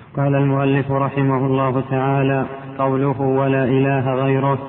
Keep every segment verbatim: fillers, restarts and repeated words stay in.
قال المؤلف رحمه الله تعالى: قوله ولا إله غيره،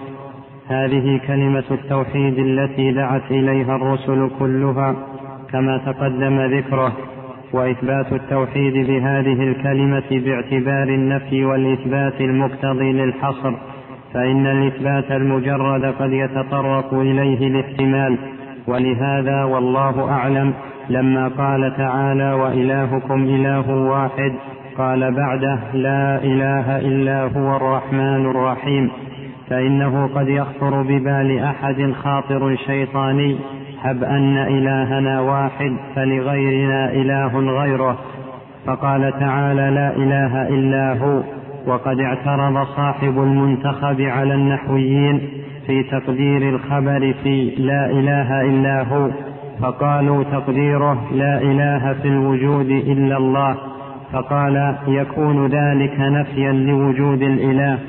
هذه كلمة التوحيد التي دعت إليها الرسل كلها كما تقدم ذكره، وإثبات التوحيد بهذه الكلمة باعتبار النفي والإثبات المقتضي للحصر، فإن الإثبات المجرد قد يتطرق إليه الاحتمال. ولهذا والله أعلم لما قال تعالى: وإلهكم إله واحد، قال بعده: لا إله إلا هو الرحمن الرحيم، فإنه قد يخطر ببال أحد خاطر شيطاني: هب أن إلهنا واحد فلغيرنا إله غيره، فقال تعالى: لا إله إلا هو. وقد اعترض صاحب المنتخب على النحويين في تقدير الخبر في لا إله إلا هو، فقالوا تقديره: لا إله في الوجود إلا الله، فقال: يكون ذلك نفيا لوجود الإله.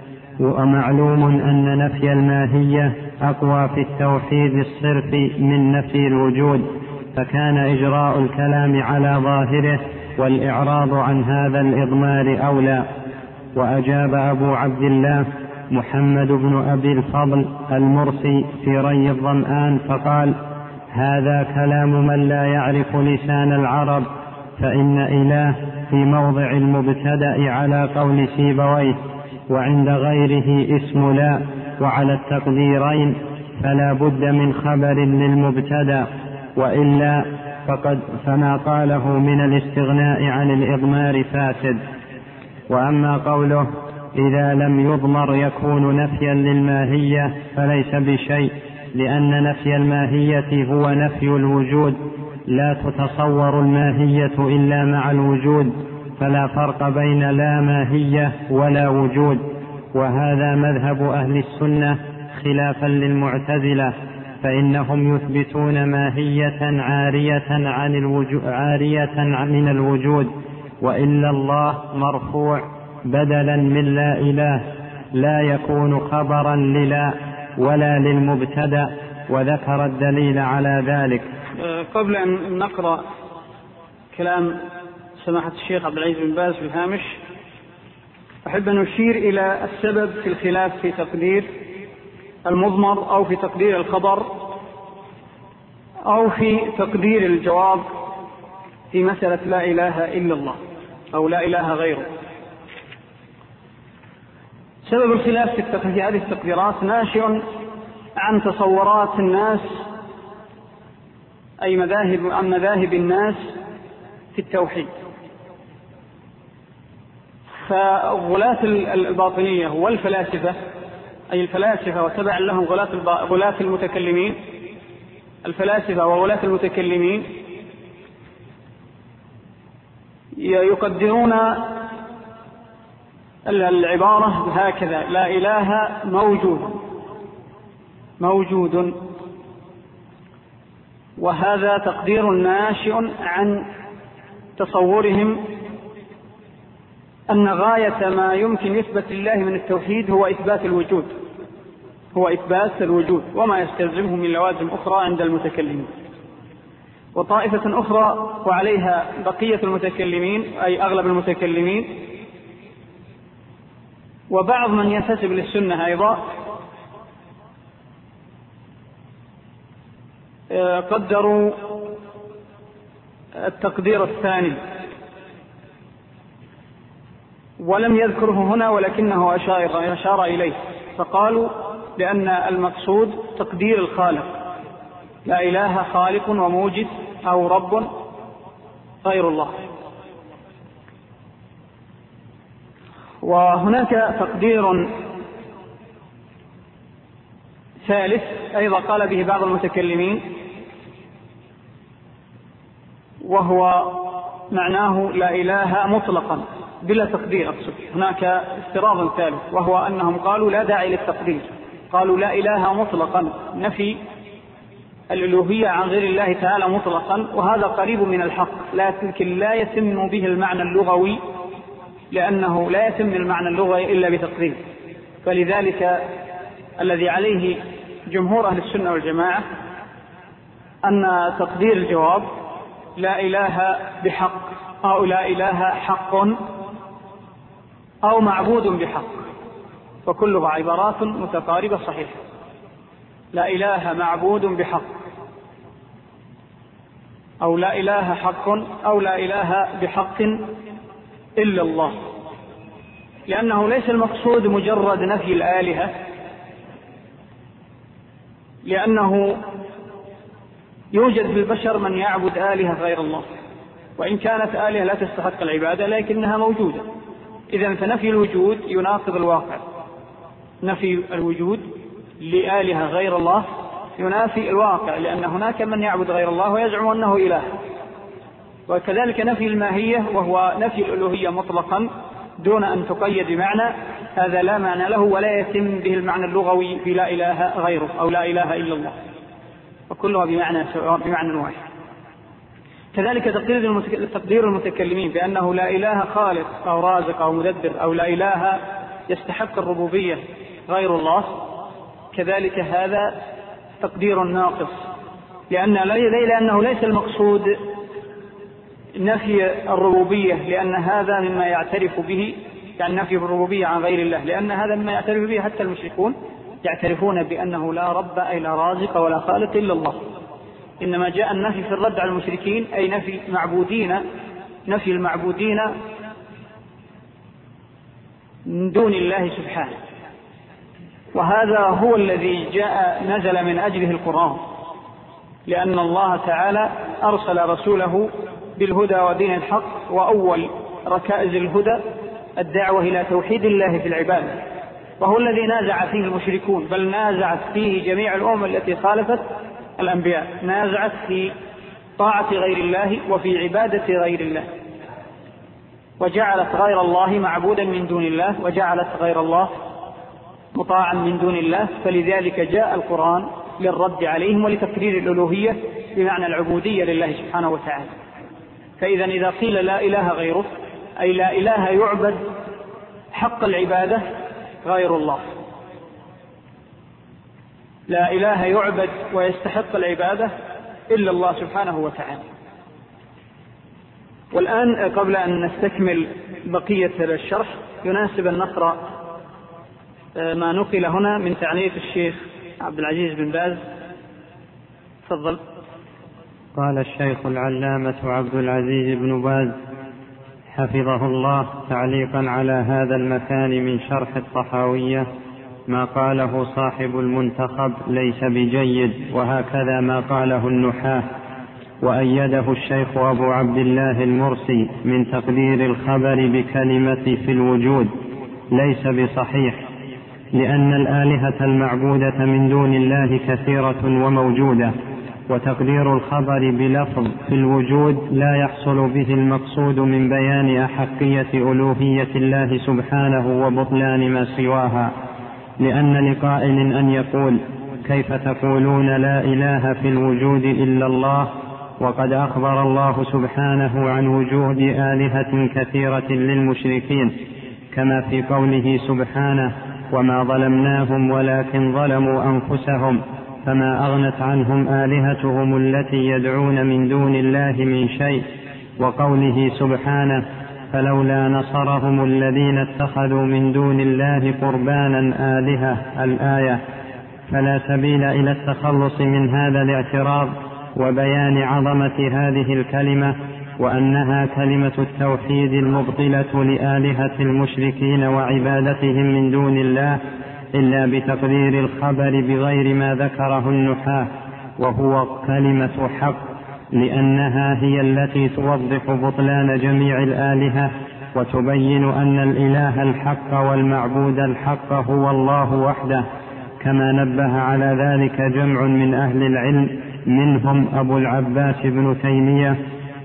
ومعلوم أن نفي الماهية أقوى في التوحيد الصرف من نفي الوجود، فكان إجراء الكلام على ظاهره والإعراض عن هذا الإضمار أولى. وأجاب أبو عبد الله محمد بن أبي الفضل المرسي في ري الظمآن فقال: هذا كلام من لا يعرف لسان العرب، فإن إله في موضع المبتدأ على قول سيبويه، وعند غيره اسم لا، وعلى التقديرين فلا بد من خبر للمبتدأ، وإلا فقد فما قاله من الاستغناء عن الإضمار فاسد. وأما قوله: إذا لم يضمر يكون نفيا للماهية، فليس بشيء، لأن نفي الماهية هو نفي الوجود، لا تتصور الماهية إلا مع الوجود، فلا فرق بين لا ماهية ولا وجود. وهذا مذهب أهل السنة خلافا للمعتزلة، فإنهم يثبتون ماهية عارية عن الوجود عارية من الوجود، وإلا الله مرفوع بدلا من لا إله، لا يكون خبرا للا ولا للمبتدأ، وذكر الدليل على ذلك. قبل أن نقرأ كلام سماحة الشيخ عبد العزيز بن باز في الهامش، أحب أن أشير إلى السبب في الخلاف في تقدير المضمر أو في تقدير الخبر أو في تقدير الجواب في مسألة لا إله إلا الله أو لا إله غيره. سبب الخلاف في هذه التقديرات ناشئ عن تصورات الناس، أي مذاهب عن مذاهب الناس في التوحيد. فغلاة الباطنية والفلاسفة، أي الفلاسفة وتبع لهم غلاة المتكلمين، الفلاسفة وغلاة المتكلمين يقدرون العبارة هكذا: لا إله موجود موجود وهذا تقدير ناشئ عن تصورهم أن غاية ما يمكن يثبت لله من التوحيد هو إثبات الوجود هو إثبات الوجود وما يستلزمه من لوازم أخرى عند المتكلمين. وطائفة أخرى وعليها بقية المتكلمين، أي أغلب المتكلمين، وبعض من ينتسب للسنة أيضا، قدروا التقدير الثاني ولم يذكره هنا، ولكنه أشار, أشار إليه، فقالوا لأن المقصود تقدير الخالق، لا إله خالق وموجد أو رب غير الله. وهناك تقدير ثالث أيضا قال به بعض المتكلمين، وهو معناه لا إله مطلقا بلا تقدير. أقصد هناك افتراض ثالث، وهو أنهم قالوا لا داعي للتقدير، قالوا لا إله مطلقا، نفي الألوهية عن غير الله تعالى مطلقا، وهذا قريب من الحق، لكن لا يتم به المعنى اللغوي، لأنه لا يتم المعنى اللغوي إلا بتقدير. فلذلك الذي عليه جمهور أهل السنة والجماعة أن تقدير الجواب لا إله بحق أو لا إله حق أو معبود بحق، وكلها عبارات متقاربة صحيحة. لا إله معبود بحق، أو لا إله حق، أو لا إله بحق إلا الله، لأنه ليس المقصود مجرد نفي الآلهة، لأنه يوجد في البشر من يعبد آلهة غير الله، وإن كانت آلهة لا تستحق العبادة لكنها موجودة. إذن فنفي الوجود يناقض الواقع، نفي الوجود لآلهة غير الله ينافي الواقع، لأن هناك من يعبد غير الله ويزعم أنه إله. وكذلك نفي الماهية وهو نفي الألوهية مطلقا دون أن تقيد بمعنى، هذا لا معنى له ولا يتم به المعنى اللغوي في لا إله غيره أو لا إله إلا الله، وكلها بمعنى بمعنى واحد. كذلك تقدير المتكلمين بأنه لا إله خالق أو رازق أو مدبر، أو لا إله يستحق الربوبية غير الله، كذلك هذا تقدير ناقص، لأن لأنه ليس المقصود نفي الربوبية، لأن هذا مما يعترف به، يعني نفي الربوبية عن غير الله، لأن هذا مما يعترف به حتى المشركون، يعترفون بأنه لا رب أي لا رازق ولا خالق إلا الله. إنما جاء النفي في الرد على المشركين أي نفي معبودين، نفي المعبودين من دون الله سبحانه، وهذا هو الذي جاء نزل من أجله القرآن، لأن الله تعالى أرسل رسوله بالهدى ودين الحق، وأول ركائز الهدى الدعوة إلى توحيد الله في العبادة، وهو الذي نازع فيه المشركون، بل نازعت فيه جميع الأمم التي خالفت الأنبياء، نازعت في طاعة غير الله وفي عبادة غير الله، وجعلت غير الله معبودا من دون الله، وجعلت غير الله مطاعا من دون الله. فلذلك جاء القرآن للرد عليهم ولتقرير الألوهية بمعنى العبودية لله سبحانه وتعالى. فإذا إذا قيل لا إله غيره أي لا إله يعبد حق العبادة غير الله، لا إله يعبد ويستحق العبادة إلا الله سبحانه وتعالى. والآن قبل أن نستكمل بقية الشرح يناسب أن نقرأ ما نقل هنا من تعليق الشيخ عبد العزيز بن باز. تفضل. قال الشيخ العلامة عبد العزيز بن باز حفظه الله تعليقا على هذا المكان من شرح الطحاوية: ما قاله صاحب المنتخب ليس بجيد، وهكذا ما قاله النحاة. وأيده الشيخ أبو عبد الله المرسي من تقدير الخبر بكلمة في الوجود ليس بصحيح، لأن الآلهة المعبودة من دون الله كثيرة وموجودة، وتقدير الخبر بلفظ في الوجود لا يحصل به المقصود من بيان أحقية ألوهية الله سبحانه وبطلان ما سواها، لأن لقائل أن يقول: كيف تقولون لا إله في الوجود إلا الله، وقد أخبر الله سبحانه عن وجود آلهة كثيرة للمشركين، كما في قوله سبحانه: وما ظلمناهم ولكن ظلموا أنفسهم فما أغنت عنهم آلهتهم التي يدعون من دون الله من شيء، وقوله سبحانه: فلولا نصرهم الذين اتخذوا من دون الله قربانا آلهة الآية. فلا سبيل إلى التخلص من هذا الاعتراض وبيان عظمة هذه الكلمة، وأنها كلمة التوحيد المبطلة لآلهة المشركين وعبادتهم من دون الله، إلا بتقرير الخبر بغير ما ذكره النحاة، وهو كلمة حق، لأنها هي التي توضح بطلان جميع الآلهة وتبين أن الإله الحق والمعبود الحق هو الله وحده، كما نبه على ذلك جمع من أهل العلم، منهم أبو العباس بن تيمية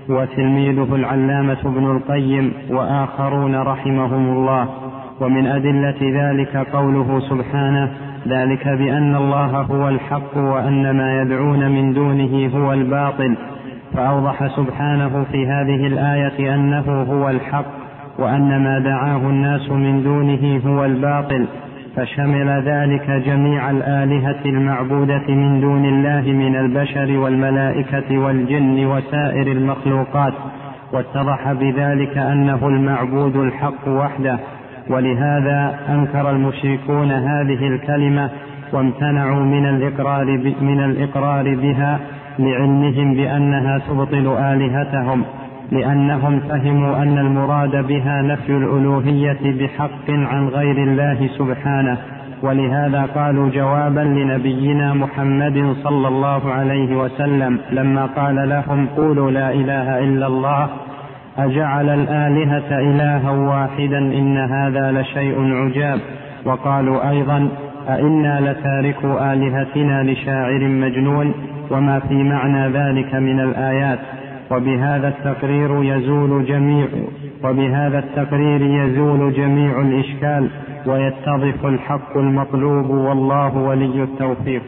وتلميذه العلامة ابن القيم وآخرون رحمهم الله. ومن أدلة ذلك قوله سبحانه: ذلك بأن الله هو الحق وأن ما يدعون من دونه هو الباطل. فأوضح سبحانه في هذه الآية أنه هو الحق، وأن ما دعاه الناس من دونه هو الباطل، فشمل ذلك جميع الآلهة المعبودة من دون الله من البشر والملائكة والجن وسائر المخلوقات، واتضح بذلك أنه المعبود الحق وحده، ولهذا أنكر المشركون هذه الكلمة وامتنعوا من الإقرار, من الإقرار بها لعلمهم بأنها تبطل آلهتهم، لأنهم فهموا أن المراد بها نفي الألوهية بحق عن غير الله سبحانه. ولهذا قالوا جوابا لنبينا محمد صلى الله عليه وسلم لما قال لهم قولوا لا إله إلا الله أجعل الآلهة إلها واحدا إن هذا لشيء عجاب. وقالوا أيضا أئنا لتاركوا آلهتنا لشاعر مجنون، وما في معنى ذلك من الآيات. وبهذا التقرير يزول جميع وبهذا التقرير يزول جميع الإشكال ويتضح الحق المطلوب، والله ولي التوفيق.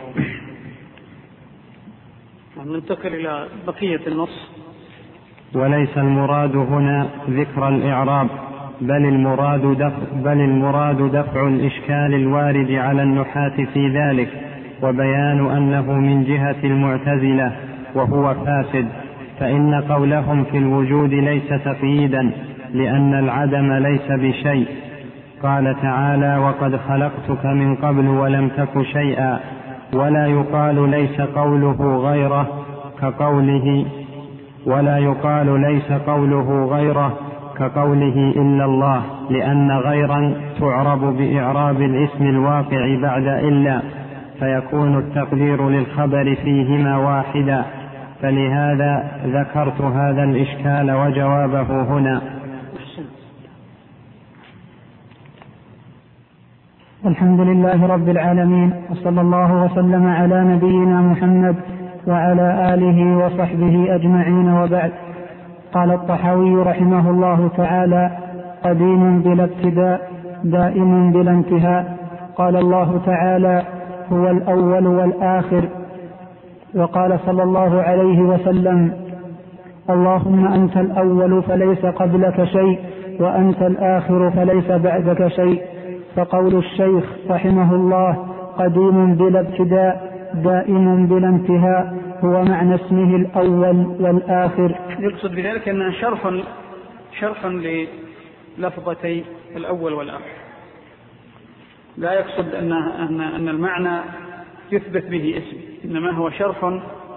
ننتقل إلى بقية النص. وليس المراد هنا ذكر الإعراب، بل المراد دفع, بل المراد دفع الإشكال الوارد على النحاة في ذلك، وبيان أنه من جهة المعتزلة وهو فاسد، فإن قولهم في الوجود ليس تقييدا، لأن العدم ليس بشيء. قال تعالى وقد خلقتك من قبل ولم تك شيئا. ولا يقال ليس قوله غيره كقوله ولا يقال ليس قوله غيره كقوله إلا الله، لأن غيرا تعرب بإعراب الاسم الواقع بعد إلا، فيكون التقدير للخبر فيهما واحدا. فلهذا ذكرت هذا الإشكال وجوابه هنا. الحمد لله رب العالمين، وصلى الله وسلم على نبينا محمد وعلى آله وصحبه أجمعين، وبعد. قال الطحاوي رحمه الله تعالى: قديم بلا ابتداء، دائم بلا انتهاء. قال الله تعالى: هو الأول والآخر. وقال صلى الله عليه وسلم: اللهم أنت الأول فليس قبلك شيء، وأنت الآخر فليس بعدك شيء. فقول الشيخ رحمه الله قديم بلا ابتداء دائم بلا انتهاء هو معنى اسمه الأول والآخر. يقصد بذلك أنها شرح شرح للفظتي الأول والآخر، لا يقصد أن أن أن المعنى يثبت به اسم، إنما هو شرح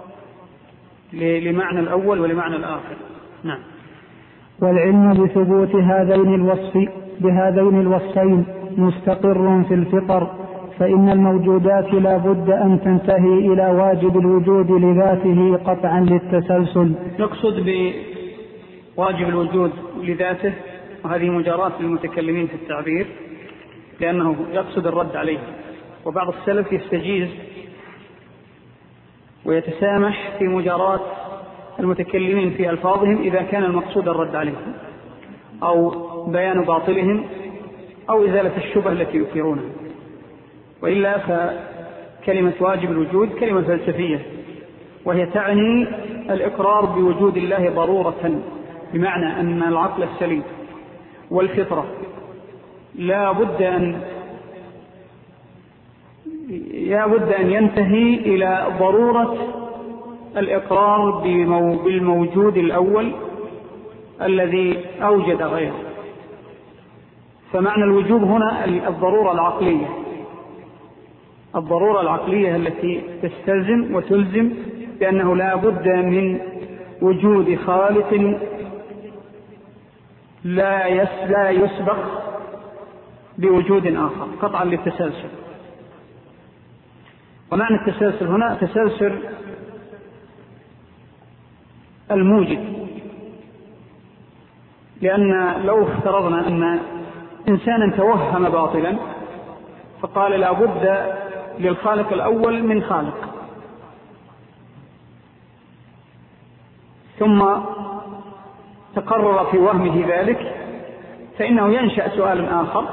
لمعنى الأول ولمعنى الآخر. نعم. والعلم بثبوت هذين الوصف بهذين الوصفين مستقر في الفطر، فإن الموجودات لا بد أن تنتهي إلى واجب الوجود لذاته قطعا للتسلسل. يقصد بواجب الوجود لذاته، وهذه مجاراة للمتكلمين في التعبير، لأنه يقصد الرد عليه. وبعض السلف يستجيز ويتسامح في مجاراة المتكلمين في ألفاظهم إذا كان المقصود الرد عليهم أو بيان باطلهم أو إزالة الشبه التي يثيرونها. وإلا فكلمة واجب الوجود كلمة فلسفية، وهي تعني الإقرار بوجود الله ضرورة، بمعنى أن العقل السليم والفطرة لا بد أن لا بد أن ينتهي إلى ضرورة الإقرار بالموجود الأول الذي أوجد غيره. فمعنى الوجوب هنا الضرورة العقلية، الضرورة العقلية التي تستلزم وتلزم بأنه لا بد من وجود خالق لا يسبق بوجود آخر قطعا للتسلسل. ومعنى التسلسل هنا تسلسل الموجد، لأن لو افترضنا أن إنسانا توهم باطلا فقال لا بد للخالق الأول من خالق، ثم تقرر في وهمه ذلك، فإنه ينشأ سؤال آخر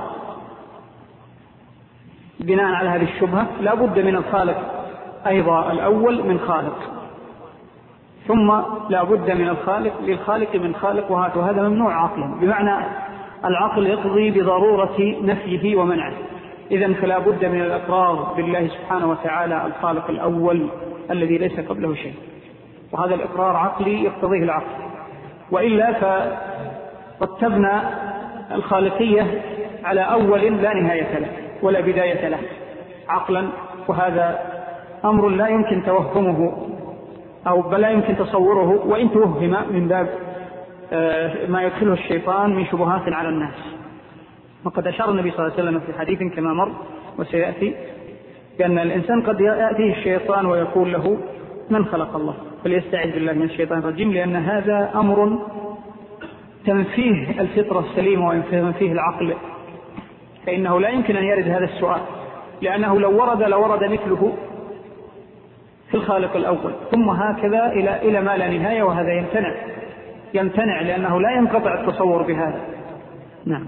بناء على هذه الشبهة: لا بد من الخالق أيضا الأول من خالق، ثم لا بد من الخالق للخالق من خالق، وهذا ممنوع عقلا، بمعنى العقل يقضي بضرورة نفيه ومنعه. إذن فلا بد من الإقرار بالله سبحانه وتعالى الخالق الأول الذي ليس قبله شيء، وهذا الإقرار عقلي يقتضيه العقل. وإلا فرتبنا الخالقية على أول لا نهاية له ولا بداية له عقلا، وهذا أمر لا يمكن توهمه أو بل لا يمكن تصوره، وإن توهم من باب ما يدخله الشيطان من شبهات على الناس. وقد أشار النبي صلى الله عليه وسلم في حديث كما مر وسيأتي بأن الإنسان قد يأتيه الشيطان ويقول له من خلق الله، فليستعذ بالله من الشيطان الرجيم، لأن هذا أمر تنفيه الفطرة السليمة وتنفيه العقل، فإنه لا يمكن أن يرد هذا السؤال، لأنه لو ورد لورد مثله في الخالق الأول، ثم هكذا إلى إلى ما لا نهاية، وهذا يمتنع يمتنع لأنه لا ينقطع التصور بهذا. نعم.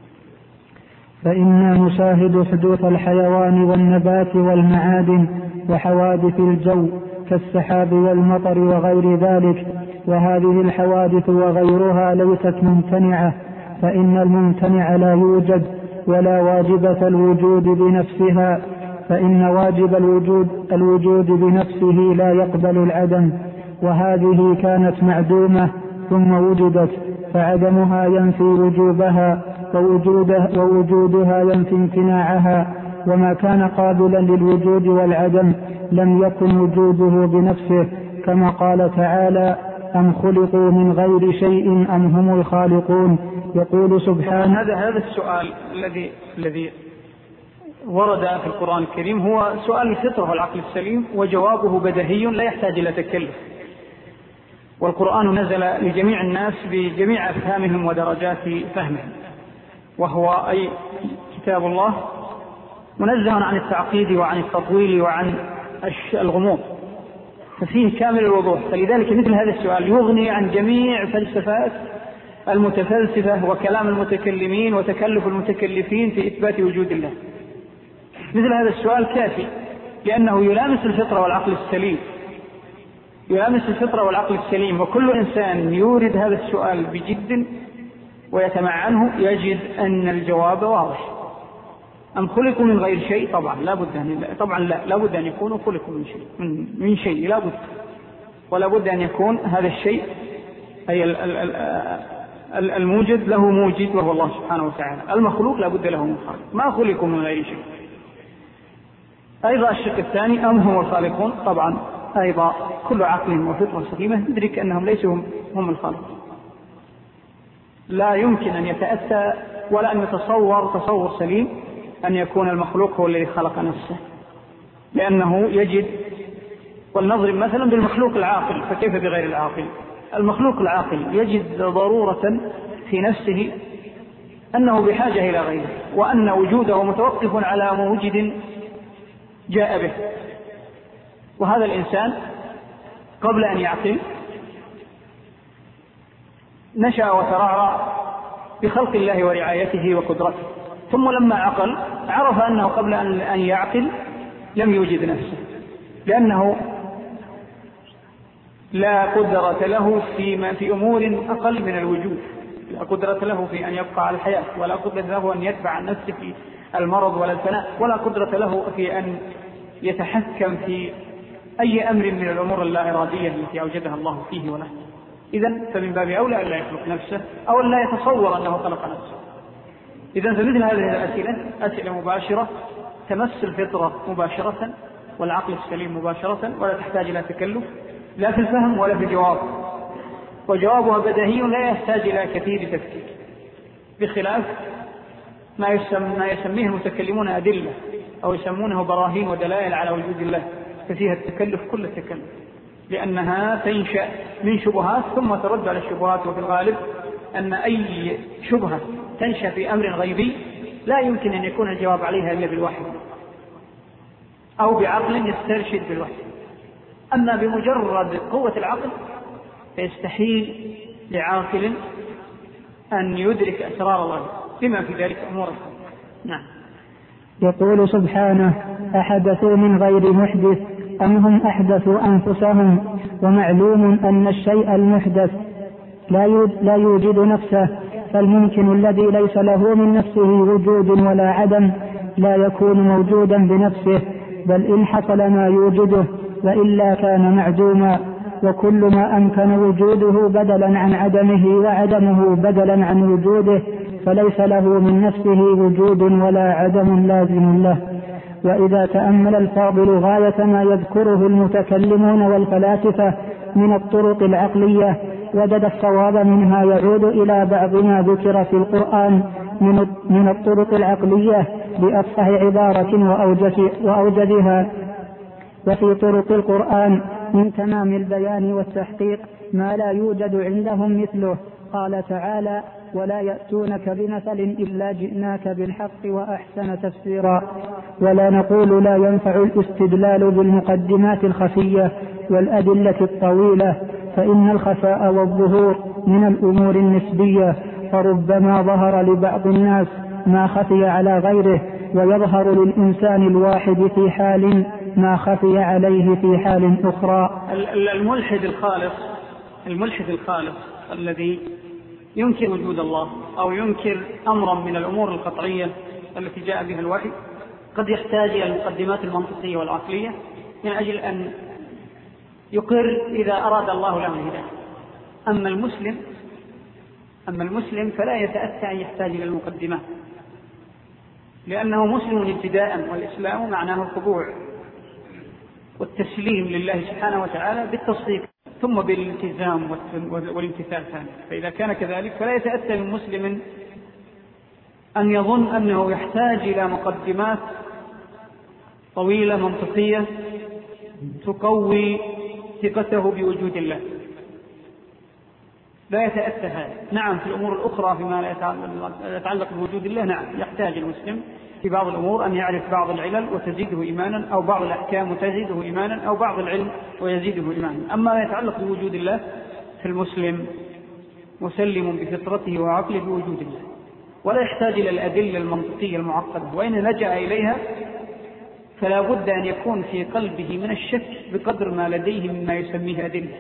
فإنا نشاهد حدوث الحيوان والنبات والمعادن وحوادث الجو كالسحاب والمطر وغير ذلك، وهذه الحوادث وغيرها ليست ممتنعة، فإن الممتنع لا يوجد ولا واجبة الوجود بنفسها، فإن واجب الوجود الوجود بنفسه لا يقبل العدم، وهذه كانت معدومة ثم وجدت، فعدمها ينفي وجوبها ووجودها, ووجودها ينفي امتناعها، وما كان قابلا للوجود والعدم لم يكن وجوده بنفسه، كما قال تعالى أم خلقوا من غير شيء أم هم الخالقون. يقول سبحانه. هذا هذا السؤال الذي الذي ورد في القرآن الكريم هو سؤال الفطرة والعقل السليم، وجوابه بديهي لا يحتاج إلى تكلف، والقرآن نزل لجميع الناس بجميع أفهامهم ودرجات فهمهم، وهو أي كتاب الله منزه عن التعقيد وعن التطويل وعن الغموض، ففيه كامل الوضوح، فلذلك مثل هذا السؤال يغني عن جميع فلسفات المتفلسفة وكلام المتكلمين وتكلف المتكلفين في إثبات وجود الله. مثل هذا السؤال كافي، لأنه يلامس الفطرة والعقل السليم يلامس الفطرة والعقل السليم وكل إنسان يورد هذا السؤال بجد ويتمعنه يجد أن الجواب واضح. أم خلقوا من غير شيء؟ طبعا لا بد أن طبعا لا لا بد أن يكونوا خلقوا من شيء من, من شيء لا بد، ولا بد أن يكون هذا الشيء أي الموجد له موجد وهو الله سبحانه وتعالى، المخلوق لا بد له من خالق، ما خلقوا من غير شيء. أيضا الشق الثاني أم هم الخالقون؟ طبعا أيضا كل عقل وفطرة سليمة يدرك أنهم ليسوا هم الخالق، لا يمكن أن يتأتى ولا أن يتصور تصور سليم أن يكون المخلوق هو الذي خلق نفسه، لأنه يجد، ولنضرب مثلا بالمخلوق العاقل فكيف بغير العاقل؟ المخلوق العاقل يجد ضرورة في نفسه أنه بحاجة إلى غيره، وأن وجوده متوقف على موجد جاء به، وهذا الإنسان قبل أن يعقل نشأ وترعرع بخلق الله ورعايته وقدرته، ثم لما عقل عرف أنه قبل أن يعقل لم يوجد نفسه، لأنه لا قدرة له في, في أمور أقل من الوجود، لا قدرة له في أن يبقى على الحياة، ولا قدرة له أن يدفع عن نفسه في المرض ولا الفناء، ولا قدرة له في أن يتحكم في أي أمر من الأمور اللا إرادية التي أوجدها الله فيه وله. إذن فمن باب أولى أن لا يخلق نفسه أو أن لا يتصور أنه خلق نفسه. إذن فمثل هذه الأسئلة أسئلة مباشرة تمس الفطرة مباشرة والعقل السليم مباشرة، ولا تحتاج إلى تكلف لا في الفهم ولا في الجواب، وجوابها بديهي لا يحتاج إلى كثير تفكير، بخلاف ما, يسمى ما يسميه المتكلمون أدلة أو يسمونه براهين ودلائل على وجود الله، ففيها التكلف كل التكلف، لأنها تنشأ من شبهات ثم ترد على الشبهات، وفي الغالب أن أي شبهة تنشأ في أمر غيبي لا يمكن أن يكون الجواب عليها إلا بالوحي أو بعقل يسترشد بالوحي. أما بمجرد قوة العقل فيستحيل لعاقل أن يدرك أسرار الله بما في ذلك أمور الخلق. نعم. يقول سبحانه أحدثوا من غير محدث أم هم أحدثوا أنفسهم، ومعلوم أن الشيء المحدث لا يوجد نفسه، فالممكن الذي ليس له من نفسه وجود ولا عدم لا يكون موجودا بنفسه، بل إن حصل ما يوجده وإلا كان معدوما، وكل ما أمكن وجوده بدلا عن عدمه وعدمه بدلا عن وجوده فليس له من نفسه وجود ولا عدم لازم له. وإذا تأمل الفاضل غاية ما يذكره المتكلمون والفلاسفة من الطرق العقلية وجد الصواب منها يعود إلى بعض ما ذكر في القرآن من الطرق العقلية بأفصح عبارة وأوجدها. وفي طرق القرآن من تمام البيان والتحقيق ما لا يوجد عندهم مثله. قال تعالى: ولا يأتونك بمثل إلا جئناك بالحق وأحسن تفسيرا. ولا نقول لا ينفع الاستدلال بالمقدمات الخفية والأدلة الطويلة، فإن الخفاء والظهور من الأمور النسبية، فربما ظهر لبعض الناس ما خفي على غيره، ويظهر للإنسان الواحد في حال ما خفي عليه في حال أخرى. الملحد الخالص الملحد الخالص الذي ينكر وجود الله أو ينكر أمرا من الأمور القطعية التي جاء بها الوحي قد يحتاج إلى المقدمات المنطقية والعقلية من أجل أن يقر إذا أراد الله له الهداية. أما المسلم أما المسلم فلا يتأتى أن يحتاج إلى المقدمات، لأنه مسلم ابتداء، والإسلام معناه الخضوع والتسليم لله سبحانه وتعالى بالتصديق ثم بالالتزام والامتثال ثاني. فإذا كان كذلك فلا يتأتى للمسلم أن يظن أنه يحتاج إلى مقدمات طويلة منطقية تقوي ثقته بوجود الله. لا يتأتى هذا. نعم في الأمور الأخرى فيما لا يتعلق بوجود الله نعم يحتاج المسلم في بعض الأمور أن يعرف بعض العلل وتزيده إيمانا، أو بعض الأحكام وتزيده إيمانا، أو بعض العلم ويزيده إيمانا. أما ما يتعلق بوجود الله فالمسلم مسلم بفطرته وعقله بوجود الله، ولا يحتاج إلى الأدلة المنطقية المعقدة، وإن لجأ إليها فلا بد أن يكون في قلبه من الشك بقدر ما لديه مما يسميه أدلة.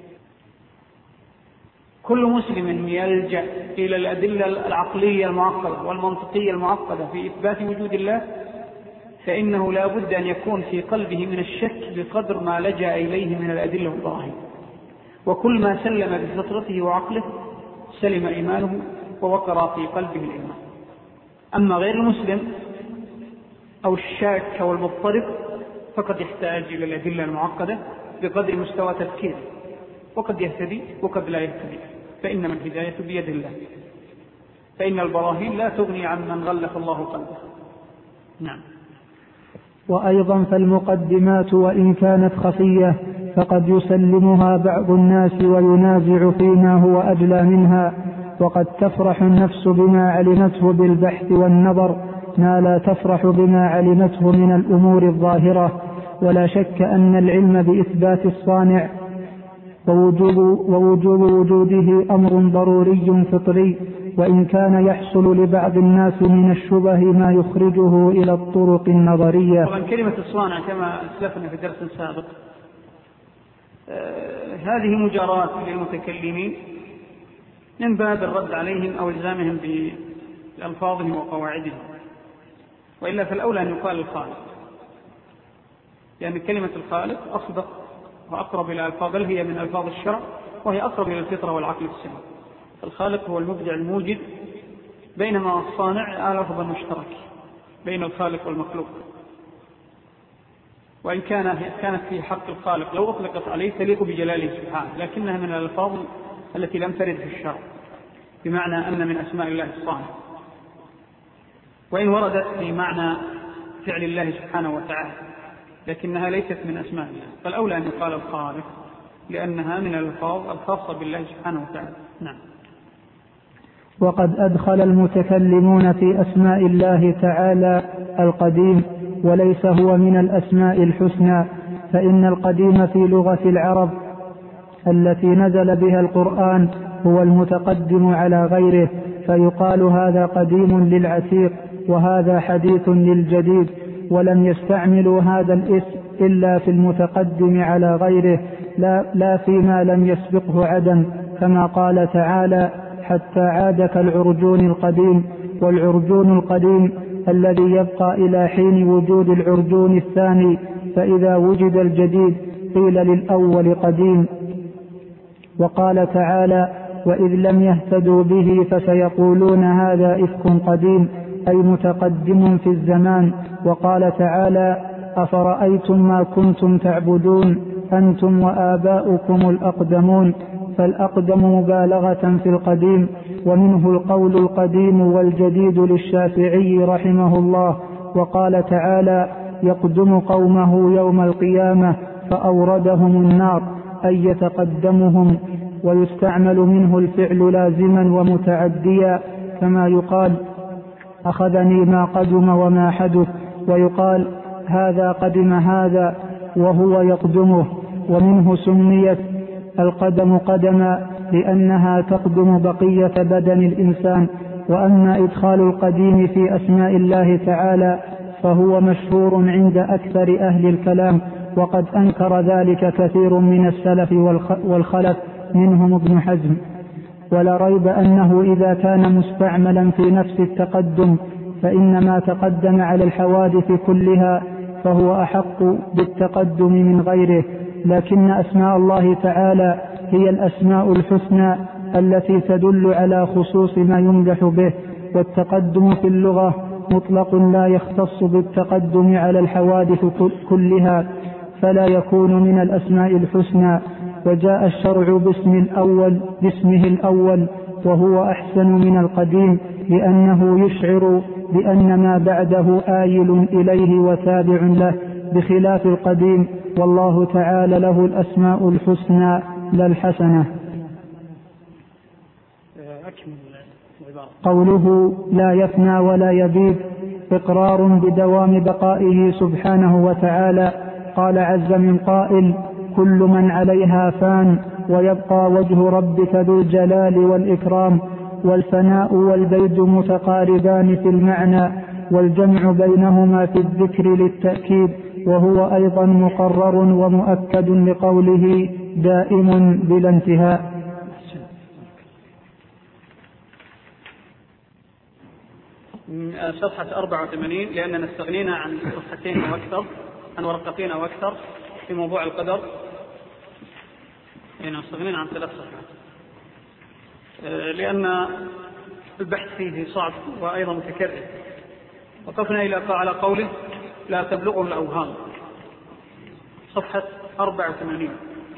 كل مسلم يلجأ إلى الأدلة العقلية المعقدة والمنطقية المعقدة في إثبات وجود الله فإنه لا بد أن يكون في قلبه من الشك بقدر ما لجأ إليه من الأدلة والبراهين. وكل ما سلم بفطرته وعقله سلم إيمانه ووقر في قلبه الإيمان. أما غير المسلم أو الشاك أو المضطرب فقد يحتاج إلى الأدلة المعقدة بقدر مستوى تفكيره، وقد يهتدي وقد لا يهتدي، فإنما الهداية بيد الله، فإن البراهين لا تغني عن من غلق الله قلبه. نعم. وأيضا فالمقدمات وإن كانت خفية فقد يسلمها بعض الناس وينازع فيما هو أجلى منها، وقد تفرح النفس بما علمته بالبحث والنظر ما لا تفرح بما علمته من الأمور الظاهرة. ولا شك أن العلم بإثبات الصانع ووجوب, ووجوب وجوده أمر ضروري فطري، وإن كان يحصل لبعض الناس من الشبه ما يخرجه إلى الطرق النظرية. طبعا كلمة الصانع كما أسلفنا في درس سابق آه هذه مجارات للمتكلمين من باب الرد عليهم أو إلزامهم بألفاظهم وقواعدهم، وإلا فالأولى أن يقال الخالق، لأن يعني كلمة الخالق أصدق وأقرب إلى ألفاظ، بل هي من ألفاظ الشرع وهي أقرب إلى الفطرة والعقل السليم. الخالق هو المبدع الموجد، بينما الصانع لفظ مشترك بين الخالق والمخلوق، وإن كان كانت في حق الخالق لو أطلقت عليه تليق بجلاله سبحانه، لكنها من الألفاظ التي لم ترد في الشرع، بمعنى أن من أسماء الله الصانع، وإن وردت في معنى فعل الله سبحانه وتعالى لكنها ليست من أسماء الله، فالأولى أن يقال الخالق لأنها من الألفاظ الخاصة بالله سبحانه وتعالى. نعم. وقد أدخل المتكلمون في أسماء الله تعالى القديم، وليس هو من الأسماء الحسنى، فإن القديم في لغة العرب التي نزل بها القرآن هو المتقدم على غيره، فيقال هذا قديم للعتيق وهذا حديث للجديد، ولم يستعملوا هذا الاسم إلا في المتقدم على غيره لا, لا فيما لم يسبقه عدم، كما قال تعالى حتى عاد كالعرجون القديم. والعرجون القديم الذي يبقى إلى حين وجود العرجون الثاني، فإذا وجد الجديد قيل للأول قديم. وقال تعالى وإذ لم يهتدوا به فسيقولون هذا إفك قديم، أي متقدم في الزمان. وقال تعالى: أفرأيتم ما كنتم تعبدون أنتم وآباؤكم الأقدمون، فالأقدم مبالغة في القديم، ومنه القول القديم والجديد للشافعي رحمه الله. وقال تعالى: يقدم قومه يوم القيامة فأوردهم النار، أي يتقدمهم. ويستعمل منه الفعل لازما ومتعديا، كما يقال: أخذني ما قدم وما حدث، ويقال: هذا قدم هذا وهو يقدمه. ومنه سميت القدم قدما لأنها تقدم بقية بدن الإنسان. وأما إدخال القديم في أسماء الله تعالى فهو مشهور عند أكثر أهل الكلام، وقد أنكر ذلك كثير من السلف والخلف، منهم ابن حزم. ولا ريب أنه إذا كان مستعملا في نفس التقدم فإن ما تقدم على الحوادث كلها فهو أحق بالتقدم من غيره. لكن أسماء الله تعالى هي الأسماء الحسنى التي تدل على خصوص ما يمدح به، والتقدم في اللغة مطلق لا يختص بالتقدم على الحوادث كلها، فلا يكون من الأسماء الحسنى. وجاء الشرع باسم الأول باسمه الأول وهو أحسن من القديم، لأنه يشعر بأن ما بعده آيل إليه وتابع له، بخلاف القديم، والله تعالى له الأسماء الحسنى لا الحسنة. قوله لا يفنى ولا يبيد إقرار بدوام بقائه سبحانه وتعالى. قال عز من قائل: كل من عليها فان ويبقى وجه ربك ذو الجلال والإكرام. والفناء والبيد متقاربان في المعنى، والجمع بينهما في الذكر للتأكيد، وهو أيضا مقرر ومؤكد لقوله دائم بلا انتهاء. صفحة أربعة وثمانين، لأننا استغنينا عن صفحتين أو أكثر، عن ورقتين أو أكثر في موضوع القدر، لأننا استغنينا عن ثلاث صفحات لأن البحث فيه صعب وأيضا متكرر. وقفنا إلى على قوله لا تبلغه الأوهام، صفحة أربعة وثمانين.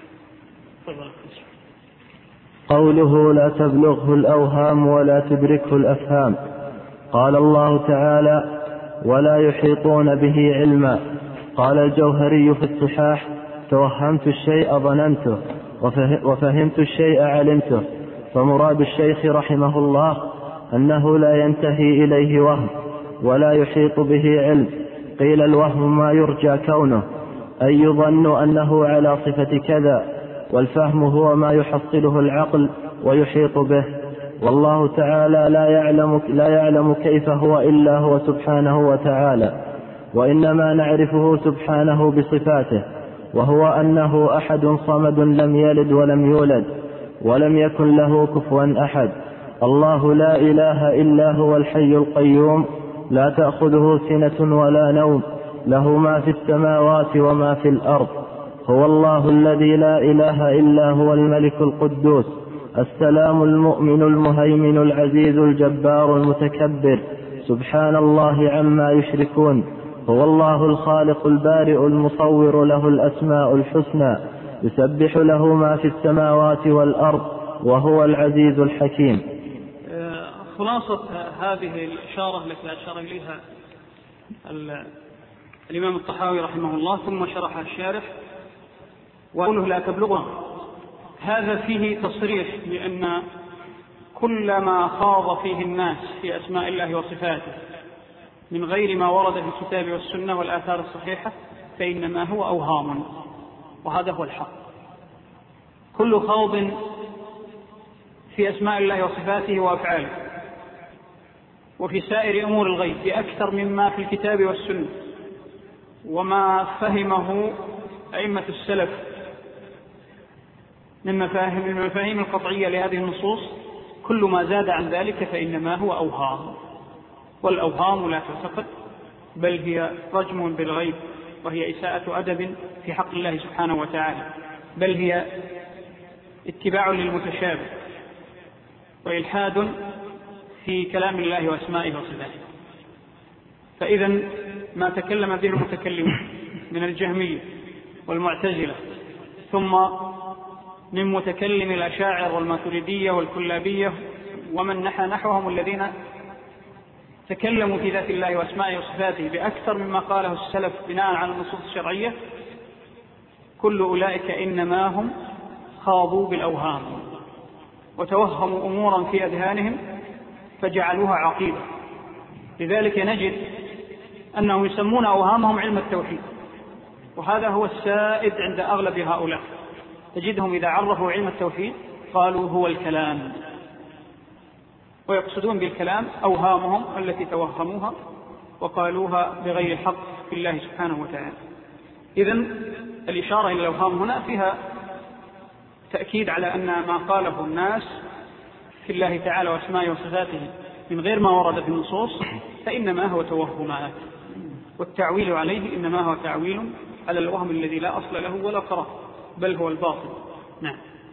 قوله لا تبلغه الأوهام ولا تدركه الأفهام. قال الله تعالى: ولا يحيطون به علما. قال الجوهري في الصحاح: توهمت الشيء ظننته، وفهمت الشيء علمته. فمراد الشيخ رحمه الله أنه لا ينتهي إليه وهم ولا يحيط به علم. قيل الوهم ما يرجى كونه، أي يظن أنه على صفة كذا، والفهم هو ما يحصله العقل ويحيط به. والله تعالى لا يعلم, لا يعلم كيف هو إلا هو سبحانه وتعالى، وإنما نعرفه سبحانه بصفاته، وهو أنه أحد صمد لم يلد ولم يولد ولم يكن له كفوا أحد. الله لا إله إلا هو الحي القيوم، لا تأخذه سنة ولا نوم، له ما في السماوات وما في الأرض. هو الله الذي لا إله إلا هو الملك القدوس السلام المؤمن المهيمن العزيز الجبار المتكبر، سبحان الله عما يشركون. هو الله الخالق البارئ المصور، له الأسماء الحسنى، يسبح له ما في السماوات والأرض، وهو العزيز الحكيم. خلاصة هذه الإشارة التي أشار إليها الإمام الطحاوي رحمه الله ثم شرح الشارح وقوله لا تبلغه، هذا فيه تصريح بأن كل ما خاض فيه الناس في أسماء الله وصفاته من غير ما ورد في الكتاب والسنة والآثار الصحيحة فإنما هو أوهام، وهذا هو الحق. كل خوض في أسماء الله وصفاته وأفعاله وفي سائر أمور الغيب بأكثر مما في الكتاب والسنة وما فهمه أئمة السلف من مفاهيم المفاهيم القطعية لهذه النصوص، كل ما زاد عن ذلك فإنما هو أوهام. والأوهام لا تعتقد، بل هي رجم بالغيب، وهي إساءة أدب في حق الله سبحانه وتعالى، بل هي اتباع للمتشابه. وإلحاد في كلام الله وأسمائه وصفاته. فإذا ما تكلم به المتكلمون من الجهمية والمعتزلة ثم من متكلم الأشاعر والماتريدية والكلابية ومن نحى نحوهم الذين تكلموا في ذات الله وأسمائه وصفاته بأكثر مما قاله السلف بناء على النصوص الشرعية، كل أولئك إنما هم خاضوا بالأوهام وتوهموا أمورا في أذهانهم فجعلوها عقيدة. لذلك نجد أنهم يسمون أوهامهم علم التوحيد، وهذا هو السائد عند أغلب هؤلاء. تجدهم إذا عرفوا علم التوحيد قالوا هو الكلام، ويقصدون بالكلام أوهامهم التي توهموها وقالوها بغير حق في الله سبحانه وتعالى. إذن الإشارة إلى الأوهام هنا فيها تأكيد على أن ما قاله الناس في الله تعالى وأسمائه وصفاته من غير ما ورد في النصوص فإنما هو توهمات، والتعويل عليه إنما هو تعويل على الوهم الذي لا أصل له ولا قرار، بل هو الباطل. نعم.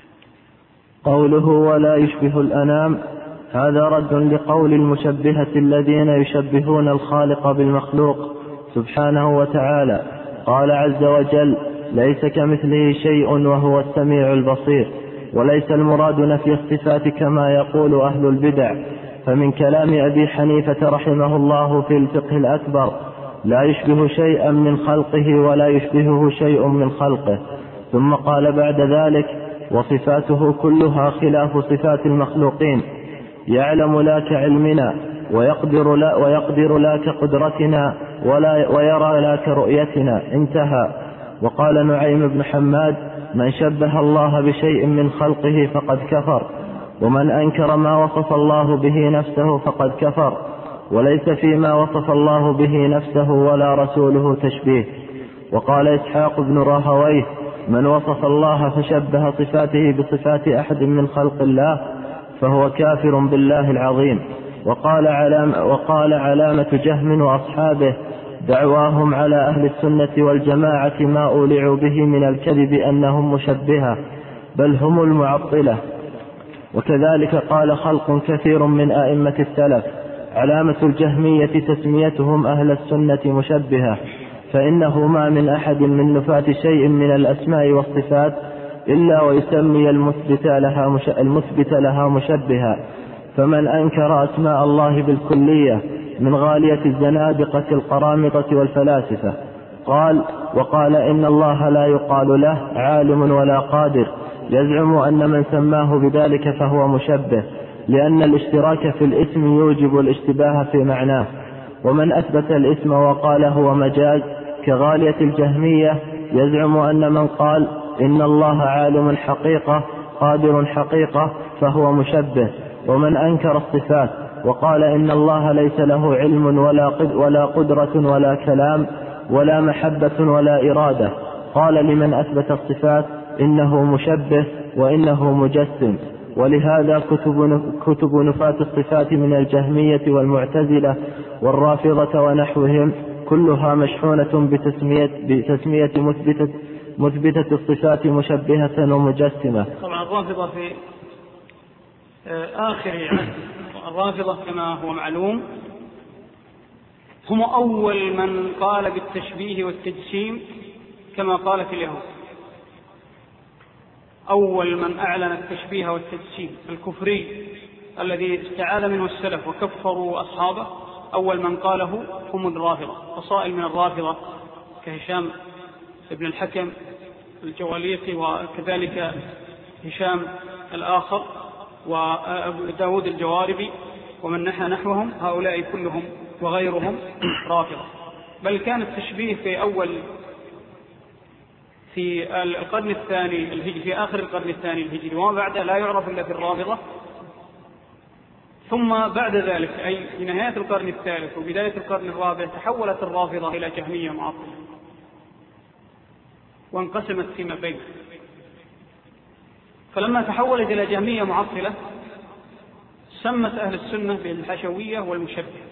قوله ولا يشبه الأنام، هذا رد لقول المشبهة الذين يشبهون الخالق بالمخلوق سبحانه وتعالى. قال عز وجل: ليس كمثله شيء وهو السميع البصير. وليس المراد نفي الصفات كما يقول أهل البدع، فمن كلام أبي حنيفة رحمه الله في الفقه الأكبر: لا يشبه شيئا من خلقه ولا يشبهه شيء من خلقه. ثم قال بعد ذلك: وصفاته كلها خلاف صفات المخلوقين، يعلم لا كعلمنا، ويقدر لا, ويقدر لا كقدرتنا، ولا ويرى لا كرؤيتنا. انتهى. وقال نعيم بن حماد: من شبه الله بشيء من خلقه فقد كفر، ومن أنكر ما وصف الله به نفسه فقد كفر، وليس فيما وصف الله به نفسه ولا رسوله تشبيه. وقال إسحاق بن راهويه: من وصف الله فشبه صفاته بصفات أحد من خلق الله فهو كافر بالله العظيم. وقال, علام وقال علامة جهم وأصحابه: دعواهم على أهل السنة والجماعة ما أولعوا به من الكذب أنهم مشبهة، بل هم المعطلة. وكذلك قال خلق كثير من أئمة السلف: علامة الجهمية تسميتهم أهل السنة مشبهة، فإنه ما من أحد من نفاة شيء من الأسماء والصفات إلا ويسمي المثبت لها, مش... المثبت لها مشبها. فمن أنكر أسماء الله بالكلية من غالية الزنادقة القرامطة والفلاسفة قال وقال إن الله لا يقال له عالم ولا قادر، يزعم أن من سماه بذلك فهو مشبه، لأن الاشتراك في الاسم يوجب الاشتباه في معناه. ومن أثبت الاسم وقال هو مجاز كغالية الجهمية يزعم أن من قال إن الله عالم حقيقة قادر حقيقة فهو مشبه. ومن أنكر الصفات وقال إن الله ليس له علم ولا, قد ولا قدرة ولا كلام ولا محبة ولا إرادة قال لمن أثبت الصفات إنه مشبه وإنه مجسم. ولهذا كتب, كتب نفاة الصفات من الجهمية والمعتزلة والرافضة ونحوهم كلها مشحونة بتسمية, بتسمية مثبتة, مثبتة الصفات مشبهة ومجسمة. طبعا الرافضة في آخر عهد الرافضة كما هو معلوم هم أول من قال بالتشبيه والتجسيم كما قالت اليهود، أول من أعلن التشبيه والتجسيم الكفري الذي استعاذ منه السلف وكفروا أصحابه، أول من قاله هم الرافضة. فصائل من الرافضة كهشام ابن الحكم الجواليقي وكذلك هشام الآخر وداود الجواربي ومن نحى نحوهم، هؤلاء كلهم وغيرهم رافضة. بل كان التشبيه في أول في القرن الثاني الهجري، في آخر القرن الثاني الهجري وما بعد لا يعرف إلا في الرافضة. ثم بعد ذلك أي في نهاية القرن الثالث وبداية القرن الرابع تحولت الرافضة إلى جهمية معطلة وانقسمت فيما بينها. فلما تحولت إلى جهمية معطلة سمت أهل السنة بالحشوية والمشبهة،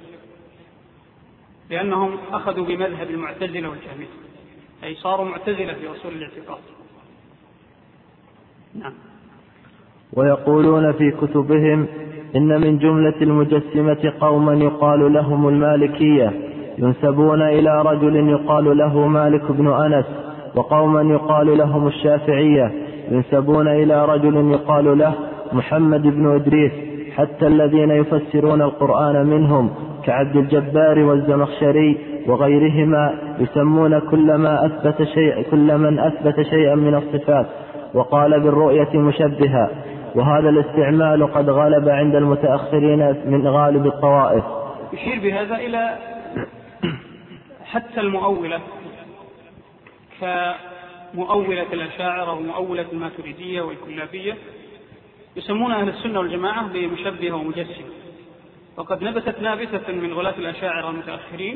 لأنهم أخذوا بمذهب المعتزلة والجهمية، أي صاروا معتزلة في أصول الاعتقاد. نعم. ويقولون في كتبهم إن من جملة المجسمة قوما يقال لهم المالكية ينسبون إلى رجل يقال له مالك بن أنس، وقوما يقال لهم الشافعية ينسبون إلى رجل يقال له محمد بن إدريس، حتى الذين يفسرون القرآن منهم كعبد الجبار والزمخشري وغيرهما يسمون كل ما أثبت شيء كل من أثبت شيئا من الصفات وقال بالرؤية مشبها، وهذا الاستعمال قد غلب عند المتأخرين من غالب الطوائف. يشير بهذا إلى حتى المؤولة كمؤولة الأشاعرة ومؤولة الماتريدية والكلابية يسمون أهل السنة والجماعة بمشبهة ومجسمة، وقد نبتت نابتة من غلاة الأشاعرة المتأخرين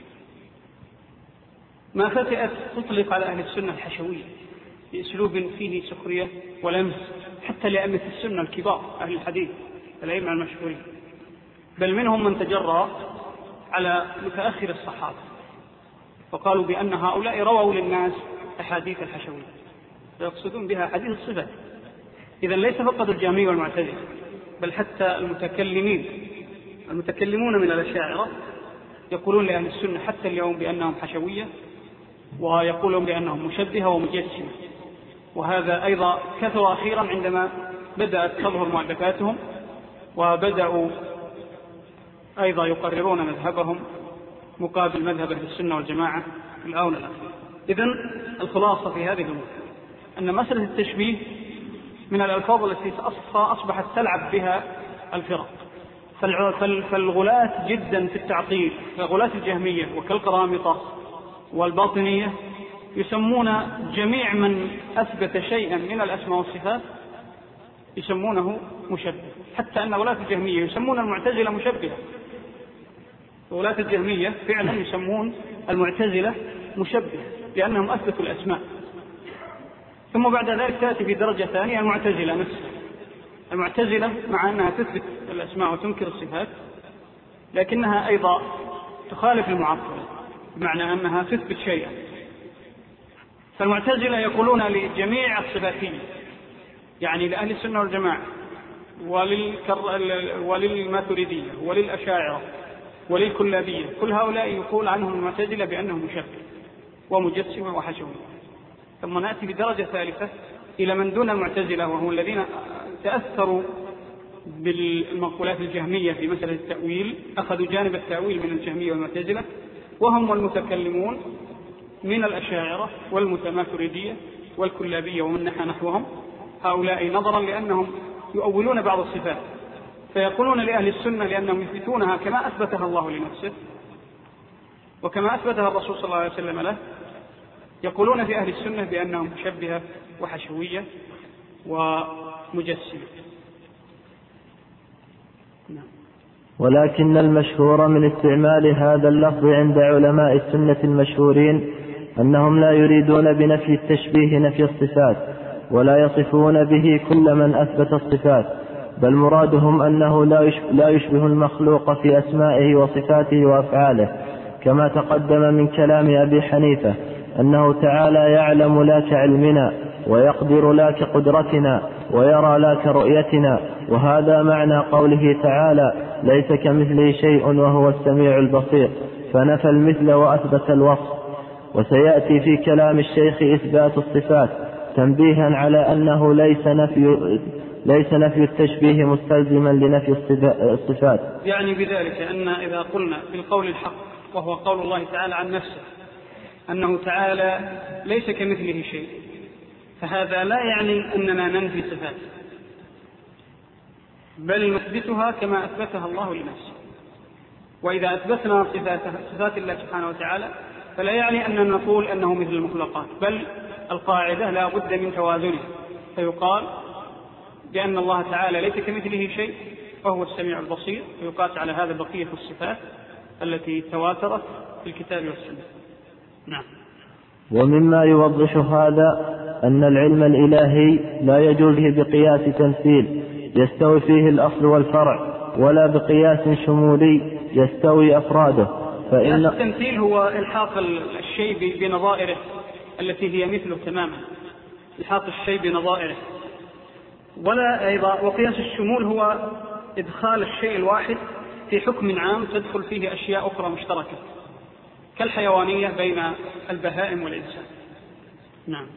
ما فتئت تطلق على أهل السنة الحشوية بأسلوب فيه سخرية ولمس حتى لأئمة السنة الكبار أهل الحديث الأئمة المشهورين، بل منهم من تجرأ على متأخر الصحابة فقالوا بأن هؤلاء رووا للناس أحاديث الحشوية، ويقصدون بها حديث الصفات. إذن ليس فقط الجهمية والمعتزلة بل حتى المتكلمين المتكلمون من الأشاعرة يقولون لأهل السنة حتى اليوم بأنهم حشوية، ويقولون بأنهم مشبهة ومجسمة. وهذا أيضا كثر أخيرا عندما بدأت تظهر مؤلفاتهم وبدأوا أيضا يقررون مذهبهم مقابل مذهب أهل السنة والجماعة في الآونة الأخيرة. إذن الخلاصة في هذه الأمور أن مسألة التشبيه من الألفاظ التي أصبحت تلعب بها الفرق، فالغلاة جدا في التعطيل كغلاة الجهمية وكالقرامطة والباطنية يسمون جميع من أثبت شيئا من الأسماء والصفات يسمونه مشبه، حتى أن غلاة الجهمية يسمون المعتزلة مشبهة. غلاة الجهمية فعلا يسمون المعتزلة مشبهة لأنهم أثبتوا الأسماء. ثم بعد ذلك تأتي في درجة ثانية المعتزلة نفسها. المعتزلة مع أنها تثبت الأسماء وتنكر الصفات لكنها أيضا تخالف المعطلة، بمعنى أنها تثبت شيئا. فالمعتزلة يقولون لجميع الصفاتية، يعني لأهل السنة والجماعة وللماتريدية وللأشاعرة وللكلابية، كل هؤلاء يقول عنهم المعتزلة بأنهم مشبه ومجسمة وحشوية. ثم نأتي بدرجة ثالثة إلى من دون المعتزلة، وهم الذين تأثروا بالمقولات الجهمية في مسألة التأويل، أخذوا جانب التأويل من الجهمية والمعتزلة، وهم المتكلمون من الأشاعرة والمتماتريدية والكلابية ومن نحى نحوهم. هؤلاء نظرا لأنهم يؤولون بعض الصفات فيقولون لأهل السنة لأنهم يثبتونها كما أثبتها الله لنفسه وكما أثبتها الرسول صلى الله عليه وسلم له، يقولون في أهل السنة بأنهم مشبهة وحشوية ومجسمة. نعم. ولكن المشهور من استعمال هذا اللفظ عند علماء السنة المشهورين أنهم لا يريدون بنفي التشبيه نفي الصفات، ولا يصفون به كل من أثبت الصفات، بل مرادهم أنه لا يشبه المخلوق في أسمائه وصفاته وأفعاله، كما تقدم من كلام أبي حنيفة أنه تعالى يعلم لا كعلمنا، ويقدر لا كقدرتنا، ويرى لا كرؤيتنا، وهذا معنى قوله تعالى ليس كمثله شيء وهو السميع البصير، فنفى المثل وأثبت الوصف. وسيأتي في كلام الشيخ إثبات الصفات تنبيها على أنه ليس نفي ليس نفي التشبيه مستلزما لنفي الصفات. يعني بذلك أن إذا قلنا بالقول الحق وهو قول الله تعالى عن نفسه أنه تعالى ليس كمثله شيء، فهذا لا يعني أننا ننفي صفاته، بل نثبتها كما أثبتها الله لنفسه. وإذا أثبتنا صفات الله سبحانه وتعالى فلا يعني أننا نقول أنه مثل المخلوقات، بل القاعدة لا بد من توازنه، فيقال بأن الله تعالى ليس كمثله شيء وهو السميع البصير، ويقاس على هذا بقية الصفات التي تواترت في الكتاب والسنة. نعم. ومما يوضح هذا أن العلم الإلهي لا يجوز بقياس تمثيل يستوي فيه الأصل والفرع، ولا بقياس شمولي يستوي أفراده. فإن التمثيل هو إلحاق الشيء بنظائره التي هي مثله تماما، إلحاق الشيء بنظائره. ولا أيضا وقياس الشمول هو إدخال الشيء الواحد في حكم عام تدخل فيه أشياء أخرى مشتركة كالحيوانية بين البهائم والإنسان. نعم.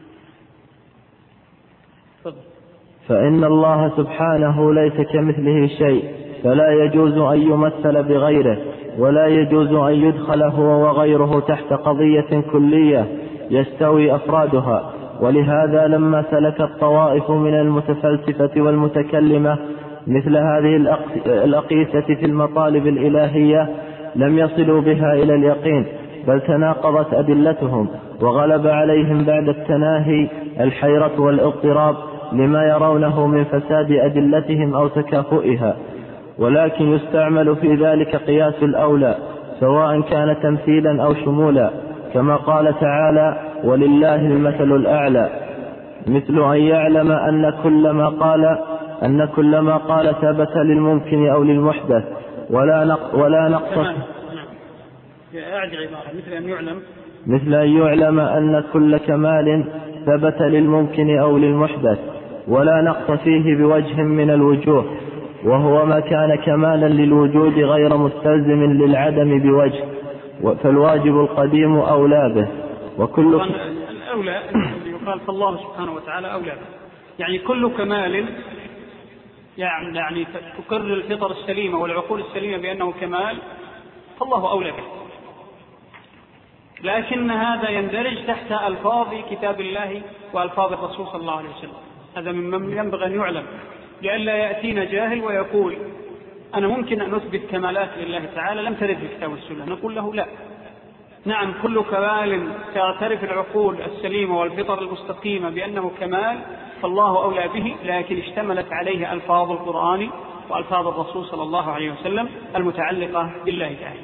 فضل. فإن الله سبحانه ليس كمثله شيء، فلا يجوز أن يمثل بغيره، ولا يجوز أن يدخل هو وغيره تحت قضية كلية يستوي أفرادها. ولهذا لما سلك الطوائف من المتفلسفة والمتكلمة مثل هذه الأقيسة في المطالب الإلهية لم يصلوا بها إلى اليقين، بل تناقضت أدلتهم، وغلب عليهم بعد التناهي الحيرة والاضطراب لما يرونه من فساد أدلتهم أو تكافؤها. ولكن يستعمل في ذلك قياس الأولى، سواء كان تمثيلا أو شمولا، كما قال تعالى: ولله المثل الأعلى، مثل أن يعلم أن كل ما قال أن كل ما قال ثبت للممكن أو للمحدث ولا نق ولا نقص. مثل أن يعلم مثل أن يعلم أن كل كمال ثبت للممكن أو للمحدث ولا نقص فيه بوجه من الوجوه، وهو ما كان كمالا للوجود غير مستلزم للعدم بوجه، فالواجب القديم أولى به. وكل الأولى يقال فالله سبحانه وتعالى أولى به، يعني كل كمال يعني, يعني تقر الفطر السليمة والعقول السليمة بأنه كمال، فالله أولى به. لكن هذا يندرج تحت ألفاظ كتاب الله وألفاظ الرسول صلى الله عليه وسلم، هذا مما ينبغي أن يعلم، لئلا يأتينا جاهل ويقول أنا ممكن أن أثبت كمالات لله تعالى لم ترد في الكتاب والسنة، نقول له لا، نعم كل كمال تعترف العقول السليمة والفطر المستقيمة بأنه كمال فالله أولى به، لكن اشتملت عليه ألفاظ القرآن وألفاظ الرسول صلى الله عليه وسلم المتعلقة بالله تعالى.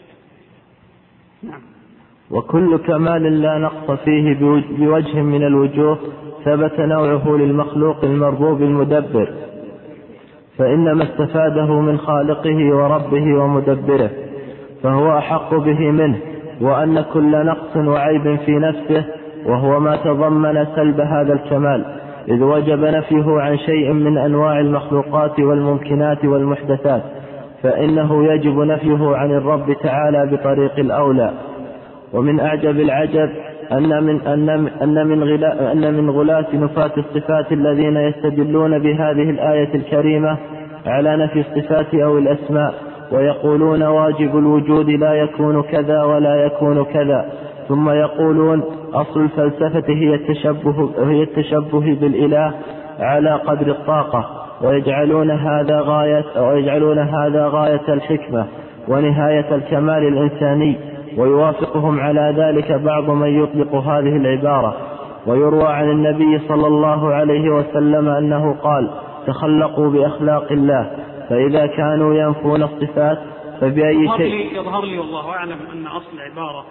نعم. وكل كمال لا نقص فيه بوجه من الوجوه ثبت نوعه للمخلوق المربوب المدبر، فإنما استفاده من خالقه وربه ومدبره، فهو أحق به منه. وأن كل نقص وعيب في نفسه وهو ما تضمن سلب هذا الكمال، إذ وجب نفيه عن شيء من أنواع المخلوقات والممكنات والمحدثات، فإنه يجب نفيه عن الرب تعالى بطريق الأولى. ومن أعجب العجب أن من, أن أن من, غلا أن من غلاة نفاة الصفات الذين يستدلون بهذه الآية الكريمة على نفي الصفات أو الأسماء، ويقولون واجب الوجود لا يكون كذا ولا يكون كذا، ثم يقولون أصل الفلسفة هي التشبه, هي التشبه بالإله على قدر الطاقة، ويجعلون هذا غاية, ويجعلون هذا غاية الحكمة ونهاية الكمال الإنساني. ويوافقهم على ذلك بعض من يطلق هذه العبارة. ويروى عن النبي صلى الله عليه وسلم أنه قال: تخلقوا بأخلاق الله، فإذا كانوا ينفون الصفات فبأي شيء. يظهر لي والله أعلم أن أصل العبارة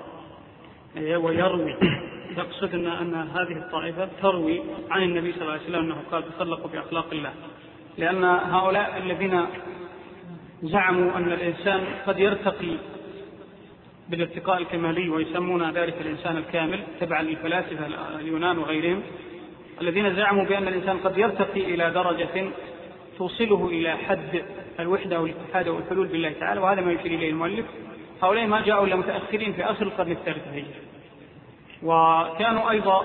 ويروي يقصد أن, أن هذه الطائفة تروي عن النبي صلى الله عليه وسلم أنه قال: تخلقوا بأخلاق الله، لأن هؤلاء الذين زعموا أن الإنسان قد يرتقي بالارتقاء الكمالي ويسمون ذلك الإنسان الكامل تبعا للفلاسفة اليونان وغيرهم، الذين زعموا بأن الإنسان قد يرتقي إلى درجة توصله إلى حد الوحدة والاتحاد والحلول بالله تعالى، وهذا ما يشير إليه المؤلف. هؤلاء ما جاءوا إلا متأخرين في أصل القرن الثالث هجري، وكانوا أيضا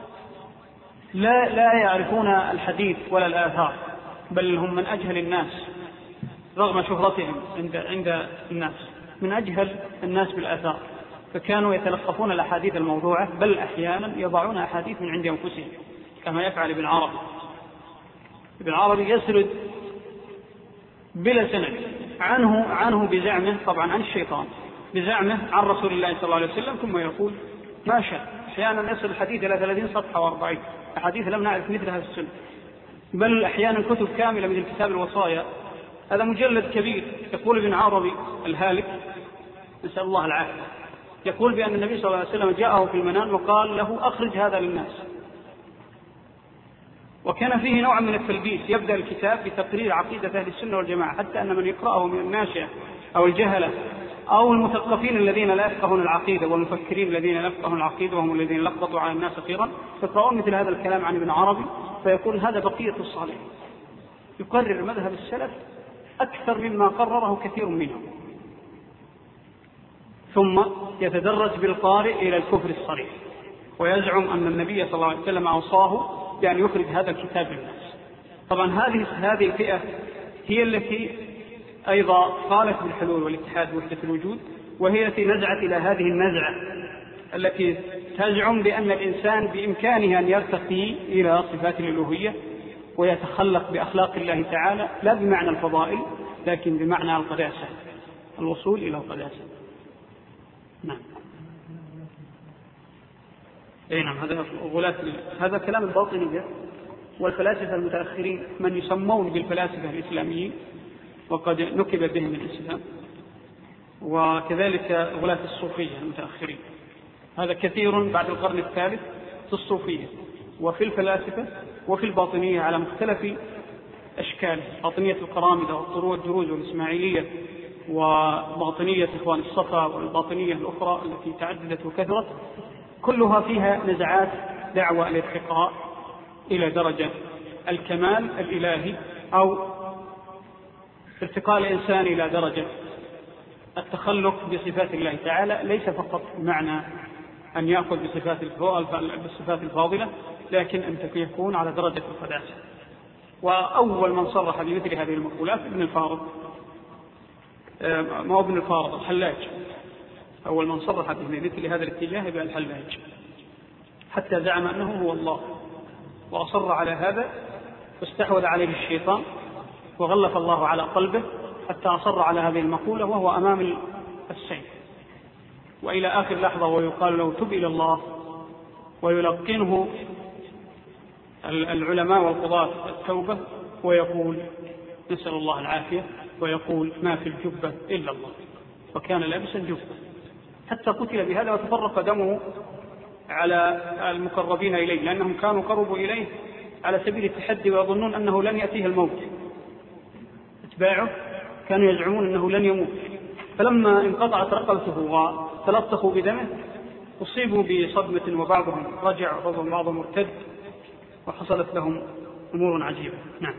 لا, لا يعرفون الحديث ولا الآثار، بل هم من أجهل الناس رغم شهرتهم عند, عند الناس، من أجهل الناس بالآثار، فكانوا يتلقفون الأحاديث الموضوعة، بل أحيانا يضعون أحاديث من عند أنفسهم كما يفعل ابن عربي. ابن عربي يسرد بلا سند عنه عنه بزعمه، طبعا عن الشيطان، بزعمه عن رسول الله صلى الله عليه وسلم، ثم يقول ما شاء. أحيانا يصل الحديث إلى ثلاثين صفحة وأربعين أحاديث لم نعرف مثلها في السنة، بل أحيانا كتب كاملة مثل كتاب الوصايا، هذا مجلد كبير. يقول ابن عربي الهالك نسأل الله العافية، يقول بأن النبي صلى الله عليه وسلم جاءه في المنام وقال له: أخرج هذا للناس. وكان فيه نوع من التلبيس، يبدأ الكتاب بتقرير عقيدة أهل السنة والجماعة، حتى أن من يقرأه من الناشئة أو الجهلة أو المثقفين الذين لا يفقهون العقيدة والمفكرين الذين لا يفقهون العقيدة وهم الذين لخبطوا على الناس أخيرا، يقرؤون مثل هذا الكلام عن ابن عربي فيقول هذا بقية الصالح، يقرر مذهب السلف أكثر مما قرره كثير منهم، ثم يتدرج بالقارئ إلى الكفر الصريح، ويزعم أن النبي صلى الله عليه وسلم أوصاه بأن يخرج هذا الكتاب للناس. طبعا هذه هذه الفئة هي التي أيضا قالت بالحلول والاتحاد وحدة الوجود، وهي التي نزعت إلى هذه النزعة التي تزعم بأن الإنسان بإمكانه أن يرتقي إلى صفات الألوهية ويتخلق بأخلاق الله تعالى، لا بمعنى الفضائل لكن بمعنى القداسة، الوصول إلى القداسة. نعم. أي نعم، هذا غلاة هذا كلام الباطنية والفلاسفة المتأخرين من يسمون بالفلاسفة الإسلاميين، وقد نكب بهم الإسلام، وكذلك غلاة الصوفية المتأخرين. هذا كثير بعد القرن الثالث في الصوفية وفي الفلاسفة وفي الباطنية على مختلف أشكال، باطنية القرامدة والدروز والإسماعيلية، وباطنية إخوان الصفا، والباطنية الأخرى التي تعددت وكثرت، كلها فيها نزعات دعوة الارتقاء إلى درجة الكمال الإلهي، أو ارتقاء الإنسان إلى درجة التخلق بصفات الله تعالى، ليس فقط معنى أن يأخذ بصفات بالصفات الفاضلة، لكن أن يكون على درجة القداسة. وأول من صرح بمثل هذه المقولات ابن الفارض، ما هو ابن الفارض، الحلاج، أول من صرح بمثل هذا الاتجاه يبقى الحلاج، حتى زعم أنه هو الله، وأصر على هذا، واستحوذ عليه الشيطان وغلف الله على قلبه حتى أصر على هذه المقولة وهو أمام السيف، وإلى آخر لحظة ويقال له تب إلى الله، ويلقنه العلماء والقضاة التوبة، ويقول نسأل الله العافية، ويقول ما في الجبة إلا الله، وكان لابسا جبة، حتى قتل بهذا وتفرق دمه على المقربين إليه، لأنهم كانوا قربوا إليه على سبيل التحدي ويظنون أنه لن يأتيه الموت. اتباعه كانوا يزعمون أنه لن يموت، فلما انقطعت رقبته وتلطخوا بدمه أصيبوا بصدمة، وبعضهم رجع وبعضهم مرتد، وحصلت لهم أمور عجيبة. نعم.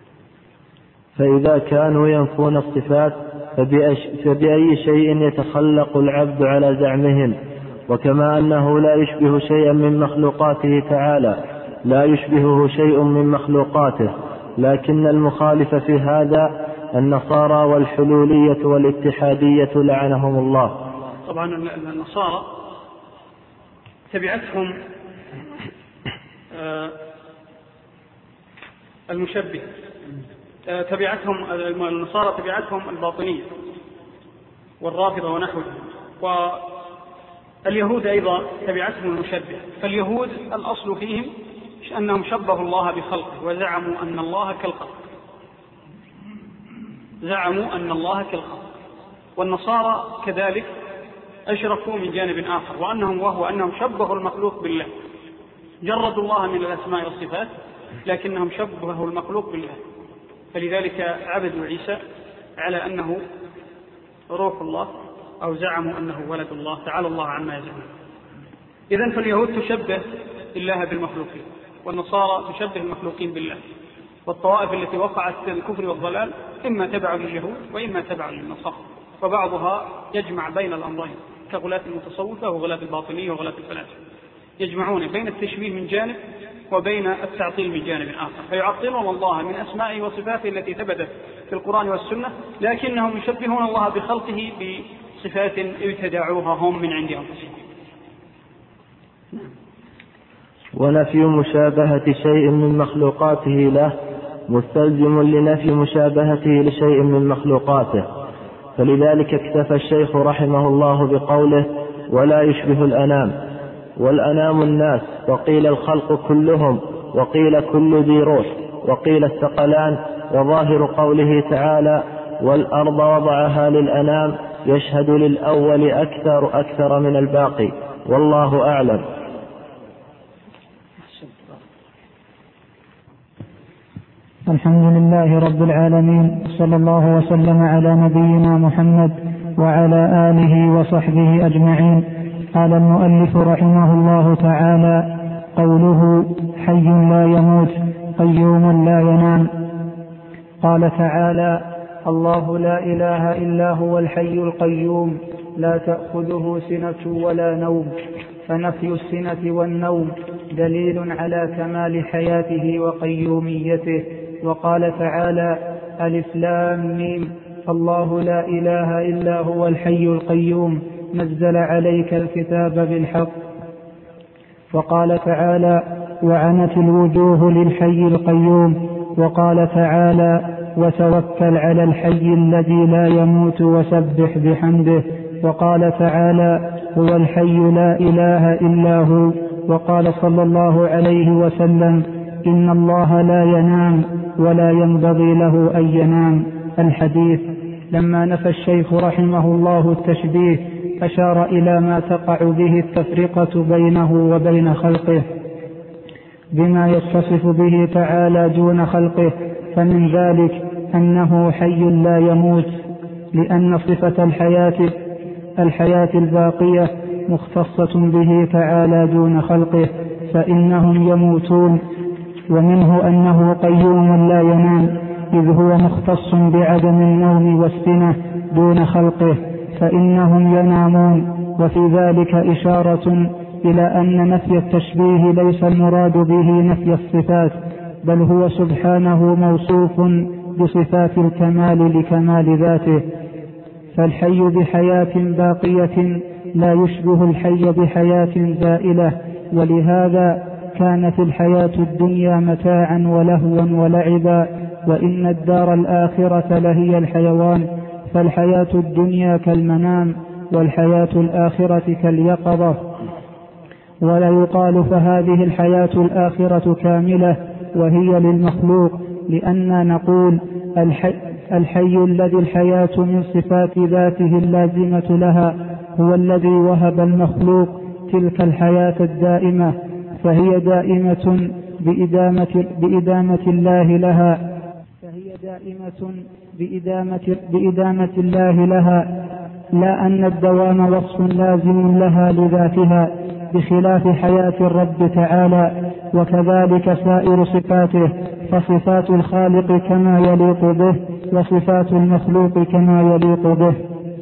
فإذا كانوا ينفون الصفات فبأي شيء يتخلق العبد على زعمهم؟ وكما أنه لا يشبه شيئا من مخلوقاته تعالى لا يشبهه شيء من مخلوقاته، لكن المخالف في هذا النصارى والحلولية والاتحادية لعنهم الله. طبعا النصارى تبعتهم المشبه، تبعتهم النصارى تبعتهم الباطنية والرافضة ونحوهم، واليهود أيضا تبعتهم المشبه. فاليهود الأصل فيهم أنهم شبهوا الله بخلقه وزعموا أن الله كالخلق، زعموا أن الله كالخلق. والنصارى كذلك أشركوا من جانب آخر، وأنهم وهو أنهم شبهوا المخلوق بالله، جردوا الله من الأسماء والصفات لكنهم شبهوا المخلوق بالله، فلذلك عبدوا عيسى على أنه روح الله، أو زعموا أنه ولد الله، تعالى الله عما يزعمون. إذن فاليهود تشبه الله بالمخلوقين، والنصارى تشبه المخلوقين بالله. والطوائف التي وقعت في الكفر والضلال إما تبع لليهود وإما تبع للنصارى، وبعضها يجمع بين الأمرين كغلاة المتصوفة وغلاة الباطنية وغلاة الفلاسفة، يجمعون بين التشبيه من جانب وبين التعطيل من جانب آخر، فيعطلون الله من أسمائه وصفاته التي ثبتت في القرآن والسنة، لكنهم يشبهون الله بخلقه بصفات ابتدعوها هم من عند أنفسهم. ونفي مشابهة شيء من مخلوقاته له مستلزم لنفي مشابهته لشيء من مخلوقاته، فلذلك اكتفى الشيخ رحمه الله بقوله ولا يشبه الأنام. والأنام الناس، وقيل الخلق كلهم، وقيل كل ذي روح، وقيل الثقلان. وظاهر قوله تعالى والأرض وضعها للأنام يشهد للأول أكثر أكثر من الباقي، والله أعلم. الحمد لله رب العالمين، صلى الله وسلم على نبينا محمد وعلى آله وصحبه أجمعين. قال المؤلف رحمه الله تعالى: قوله حي لا يموت قيوم لا ينام. قال تعالى: الله لا إله إلا هو الحي القيوم لا تأخذه سنة ولا نوم، فنفي السنة والنوم دليل على كمال حياته وقيوميته. وقال تعالى: ألف لام ميم، الله لا إله إلا هو الحي القيوم نزل عليك الكتاب بالحق. وقال تعالى: وعنت الوجوه للحي القيوم. وقال تعالى: وتوكل على الحي الذي لا يموت وسبح بحمده. وقال تعالى: هو الحي لا إله إلا هو. وقال صلى الله عليه وسلم: إن الله لا ينام ولا ينبغي له أن ينام. الحديث. لما نفى الشيخ رحمه الله التشبيه أشار إلى ما تقع به التفرقة بينه وبين خلقه بما يتصف به تعالى دون خلقه، فمن ذلك أنه حي لا يموت، لأن صفة الحياة الحياة الباقية مختصة به تعالى دون خلقه، فإنهم يموتون. ومنه أنه قيوم لا ينام، إذ هو مختص بعدم النوم والسنة دون خلقه، فإنهم ينامون. وفي ذلك إشارة إلى أن نفي التشبيه ليس المراد به نفي الصفات، بل هو سبحانه موصوف بصفات الكمال لكمال ذاته، فالحي بحياة باقية لا يشبه الحي بحياة زائلة. ولهذا كانت الحياة الدنيا متاعا ولهوا ولعبا، وإن الدار الآخرة لهي الحيوان، فالحياة الدنيا كالمنام والحياة الآخرة كاليقظة. ولا يقال فهذه الحياة الآخرة كاملة وهي للمخلوق، لأننا نقول الحي, الحي الذي الحياة من صفات ذاته اللازمة لها هو الذي وهب المخلوق تلك الحياة الدائمة، فهي دائمة بإدامة, بإدامة الله لها فهي دائمة بإدامة, بإدامة الله لها، لا أن الدوام وصف لازم لها لذاتها، بخلاف حياة الرب تعالى. وكذلك سائر صفاته، فصفات الخالق كما يليق به، وصفات المخلوق كما يليق به.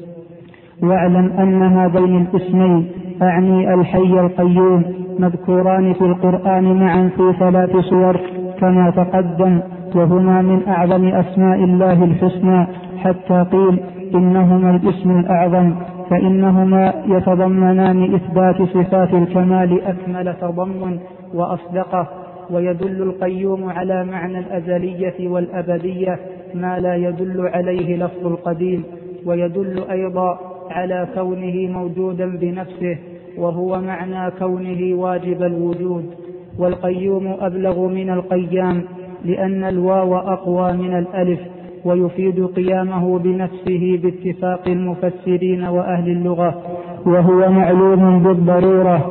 واعلم أن هذين الاسمين، أعني الحي القيوم، مذكوران في القرآن معا في ثلاث سور كما تقدم، وهما من أعظم أسماء الله الحسنى، حتى قيل إنهما الاسم الأعظم، فإنهما يتضمنان إثبات صفات الكمال أكمل تضمن وأصدقه. ويدل القيوم على معنى الأزلية والأبدية ما لا يدل عليه لفظ القديم، ويدل أيضا على كونه موجودا بنفسه، وهو معنى كونه واجب الوجود. والقيوم أبلغ من القيام، لأن الواو أقوى من الألف، ويفيد قيامه بنفسه باتفاق المفسرين وأهل اللغة، وهو معلوم بالضرورة.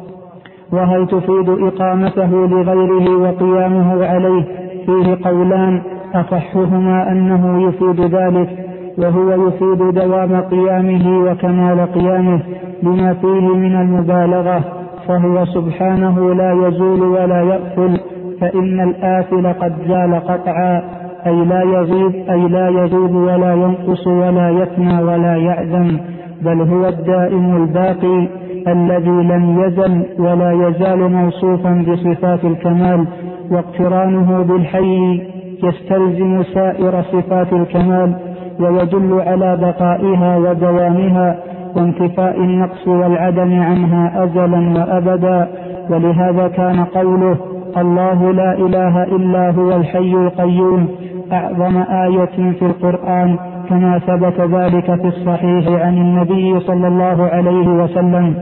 وهل تفيد إقامته لغيره وقيامه عليه؟ فيه قولان، أصحهما أنه يفيد ذلك، وهو يفيد دوام قيامه وكمال قيامه لما فيه من المبالغة، فهو سبحانه لا يزول ولا يأفل، فإن الآفل قد زال قطعا، أي لا يغيب أي لا يغيب ولا ينقص ولا يفنى ولا يعدم، بل هو الدائم الباقي الذي لم يزل ولا يزال موصوفا بصفات الكمال. واقترانه بالحي يستلزم سائر صفات الكمال، ويدل على بقائها ودوامها وانتفاء النقص والعدم عنها أزلا وأبدا. ولهذا كان قوله الله لا إله إلا هو الحي القيوم أعظم آية في القرآن، كما ثبت ذلك في الصحيح عن النبي صلى الله عليه وسلم.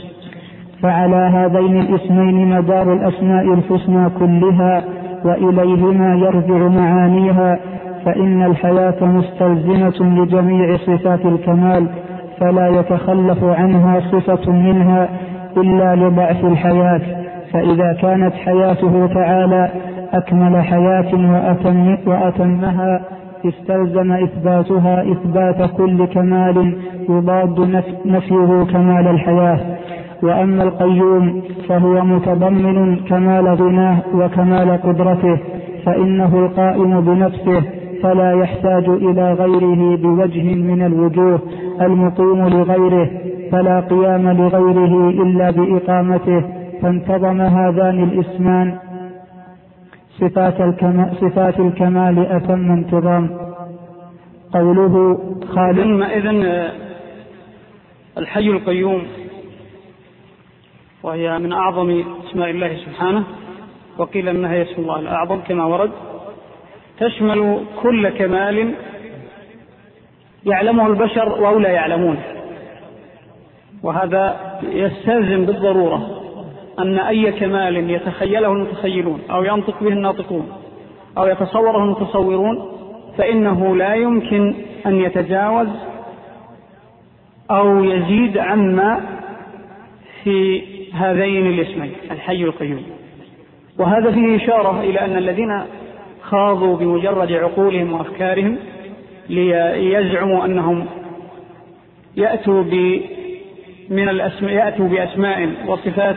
فعلى هذين الاسمين مدار الأسماء الحسنى كلها، وإليهما يرجع معانيها، فإن الحياة مستلزمة لجميع صفات الكمال، فلا يتخلف عنها صفة منها إلا لضعف الحياة. فإذا كانت حياته تعالى أكمل حياة وأتم وأتمها استلزم إثباتها إثبات كل كمال يضاد نفيه كمال الحياة. وأما القيوم فهو متضمن كمال غناه وكمال قدرته، فإنه القائم بنفسه فلا يحتاج إلى غيره بوجه من الوجوه المقيم لغيره، فلا قيام لغيره إلا بإقامته، فانتظم هذان الاسمان صفات الكمال, صفات الكمال أتم انتظام. قوله خالق. إذن الحي القيوم وهي من أعظم اسماء الله سبحانه، وقيل أنها هي اسم الله الأعظم كما ورد، تشمل كل كمال يعلمه البشر وأو لا يعلمون، وهذا يستلزم بالضرورة أن أي كمال يتخيله المتخيلون أو ينطق به الناطقون أو يتصوره المتصورون فإنه لا يمكن أن يتجاوز أو يزيد عما في هذين الاسمين الحي القيوم. وهذا فيه إشارة إلى أن الذين خاضوا بمجرد عقولهم وأفكارهم ليزعموا أنهم يأتوا ب من الأسماء يأتوا بأسماء وصفات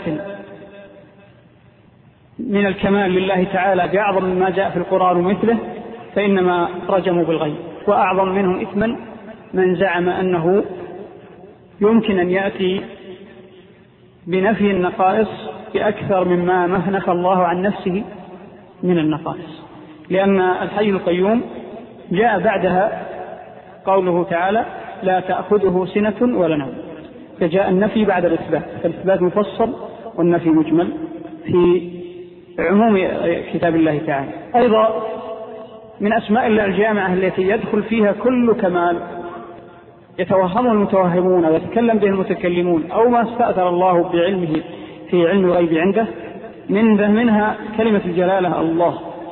من الكمال لله تعالى بأعظم مما جاء في القرآن ومثله، فإنما رجموا بالغيب. وأعظم منهم إثما من زعم أنه يمكن أن يأتي بنفي النقائص بأكثر مما نفى الله عن نفسه من النقائص، لأن الحي القيوم جاء بعدها قوله تعالى لا تأخذه سنة ولا نوم، فجاء النفي بعد الإثبات، فالإثبات مفصل والنفي مجمل في عموم كتاب الله تعالى. أيضا من أسماء الله الجامعة التي يدخل فيها كل كمال يتوهمه المتوهمون ويتكلم به المتكلمون أو ما استأثر الله بعلمه في علم الغيب عنده، من منها كلمة الجلالة الله،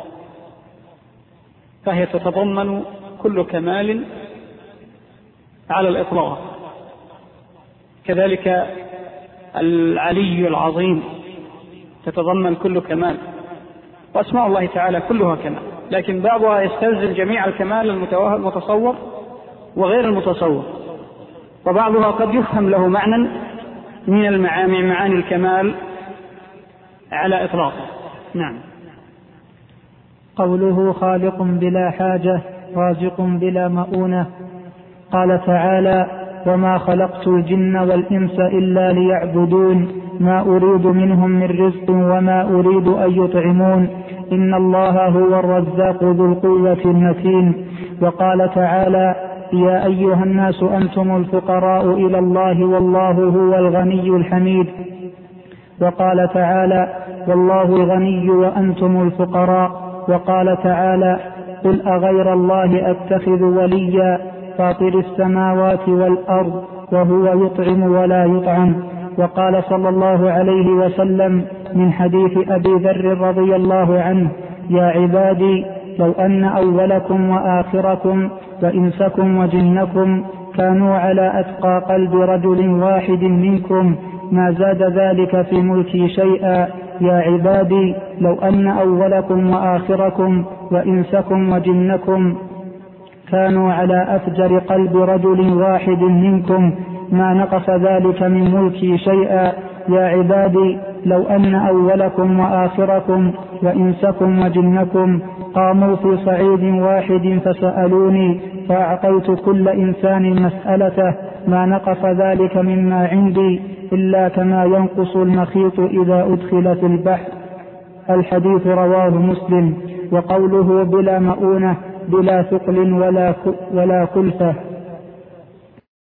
فهي تتضمن كل كمال على الإطلاق. كذلك العلي العظيم تتضمن كل كمال، وأسماء الله تعالى كلها كمال، لكن بعضها يستلزم جميع الكمال المتصور وغير المتصور، وبعضها قد يفهم له معنى من المعاني معاني الكمال على إطلاقه. نعم. قوله خالق بلا حاجة رازق بلا مؤونة. قال تعالى وما خلقت الجن والإنس إلا ليعبدون ما أريد منهم من رزق وما أريد أن يطعمون إن الله هو الرزاق ذو القوة المتين. وقال تعالى يا أيها الناس أنتم الفقراء إلى الله والله هو الغني الحميد. وقال تعالى والله الغني وأنتم الفقراء. وقال تعالى قل أغير الله أتخذ وليا فاطر السماوات والأرض وهو يطعم ولا يطعم. وقال صلى الله عليه وسلم من حديث أبي ذر رضي الله عنه يا عبادي لو أن أولكم وآخركم وإنسكم وجنكم كانوا على أتقى قلب رجل واحد منكم ما زاد ذلك في ملكي شيئا. يا عبادي لو أن أولكم وآخركم وإنسكم وجنكم كانوا على أفجر قلب رجل واحد منكم ما نقص ذلك من ملكي شيئا. يا عبادي لو أن أولكم وآخركم وإنسكم وجنكم قاموا في صعيد واحد فسألوني فأعطيت كل إنسان مسألته ما نقص ذلك مما عندي إلا كما ينقص المخيط إذا أدخل في البحر. الحديث رواه مسلم. وقوله بلا مؤونة بلا ثقل ولا ولا كلفة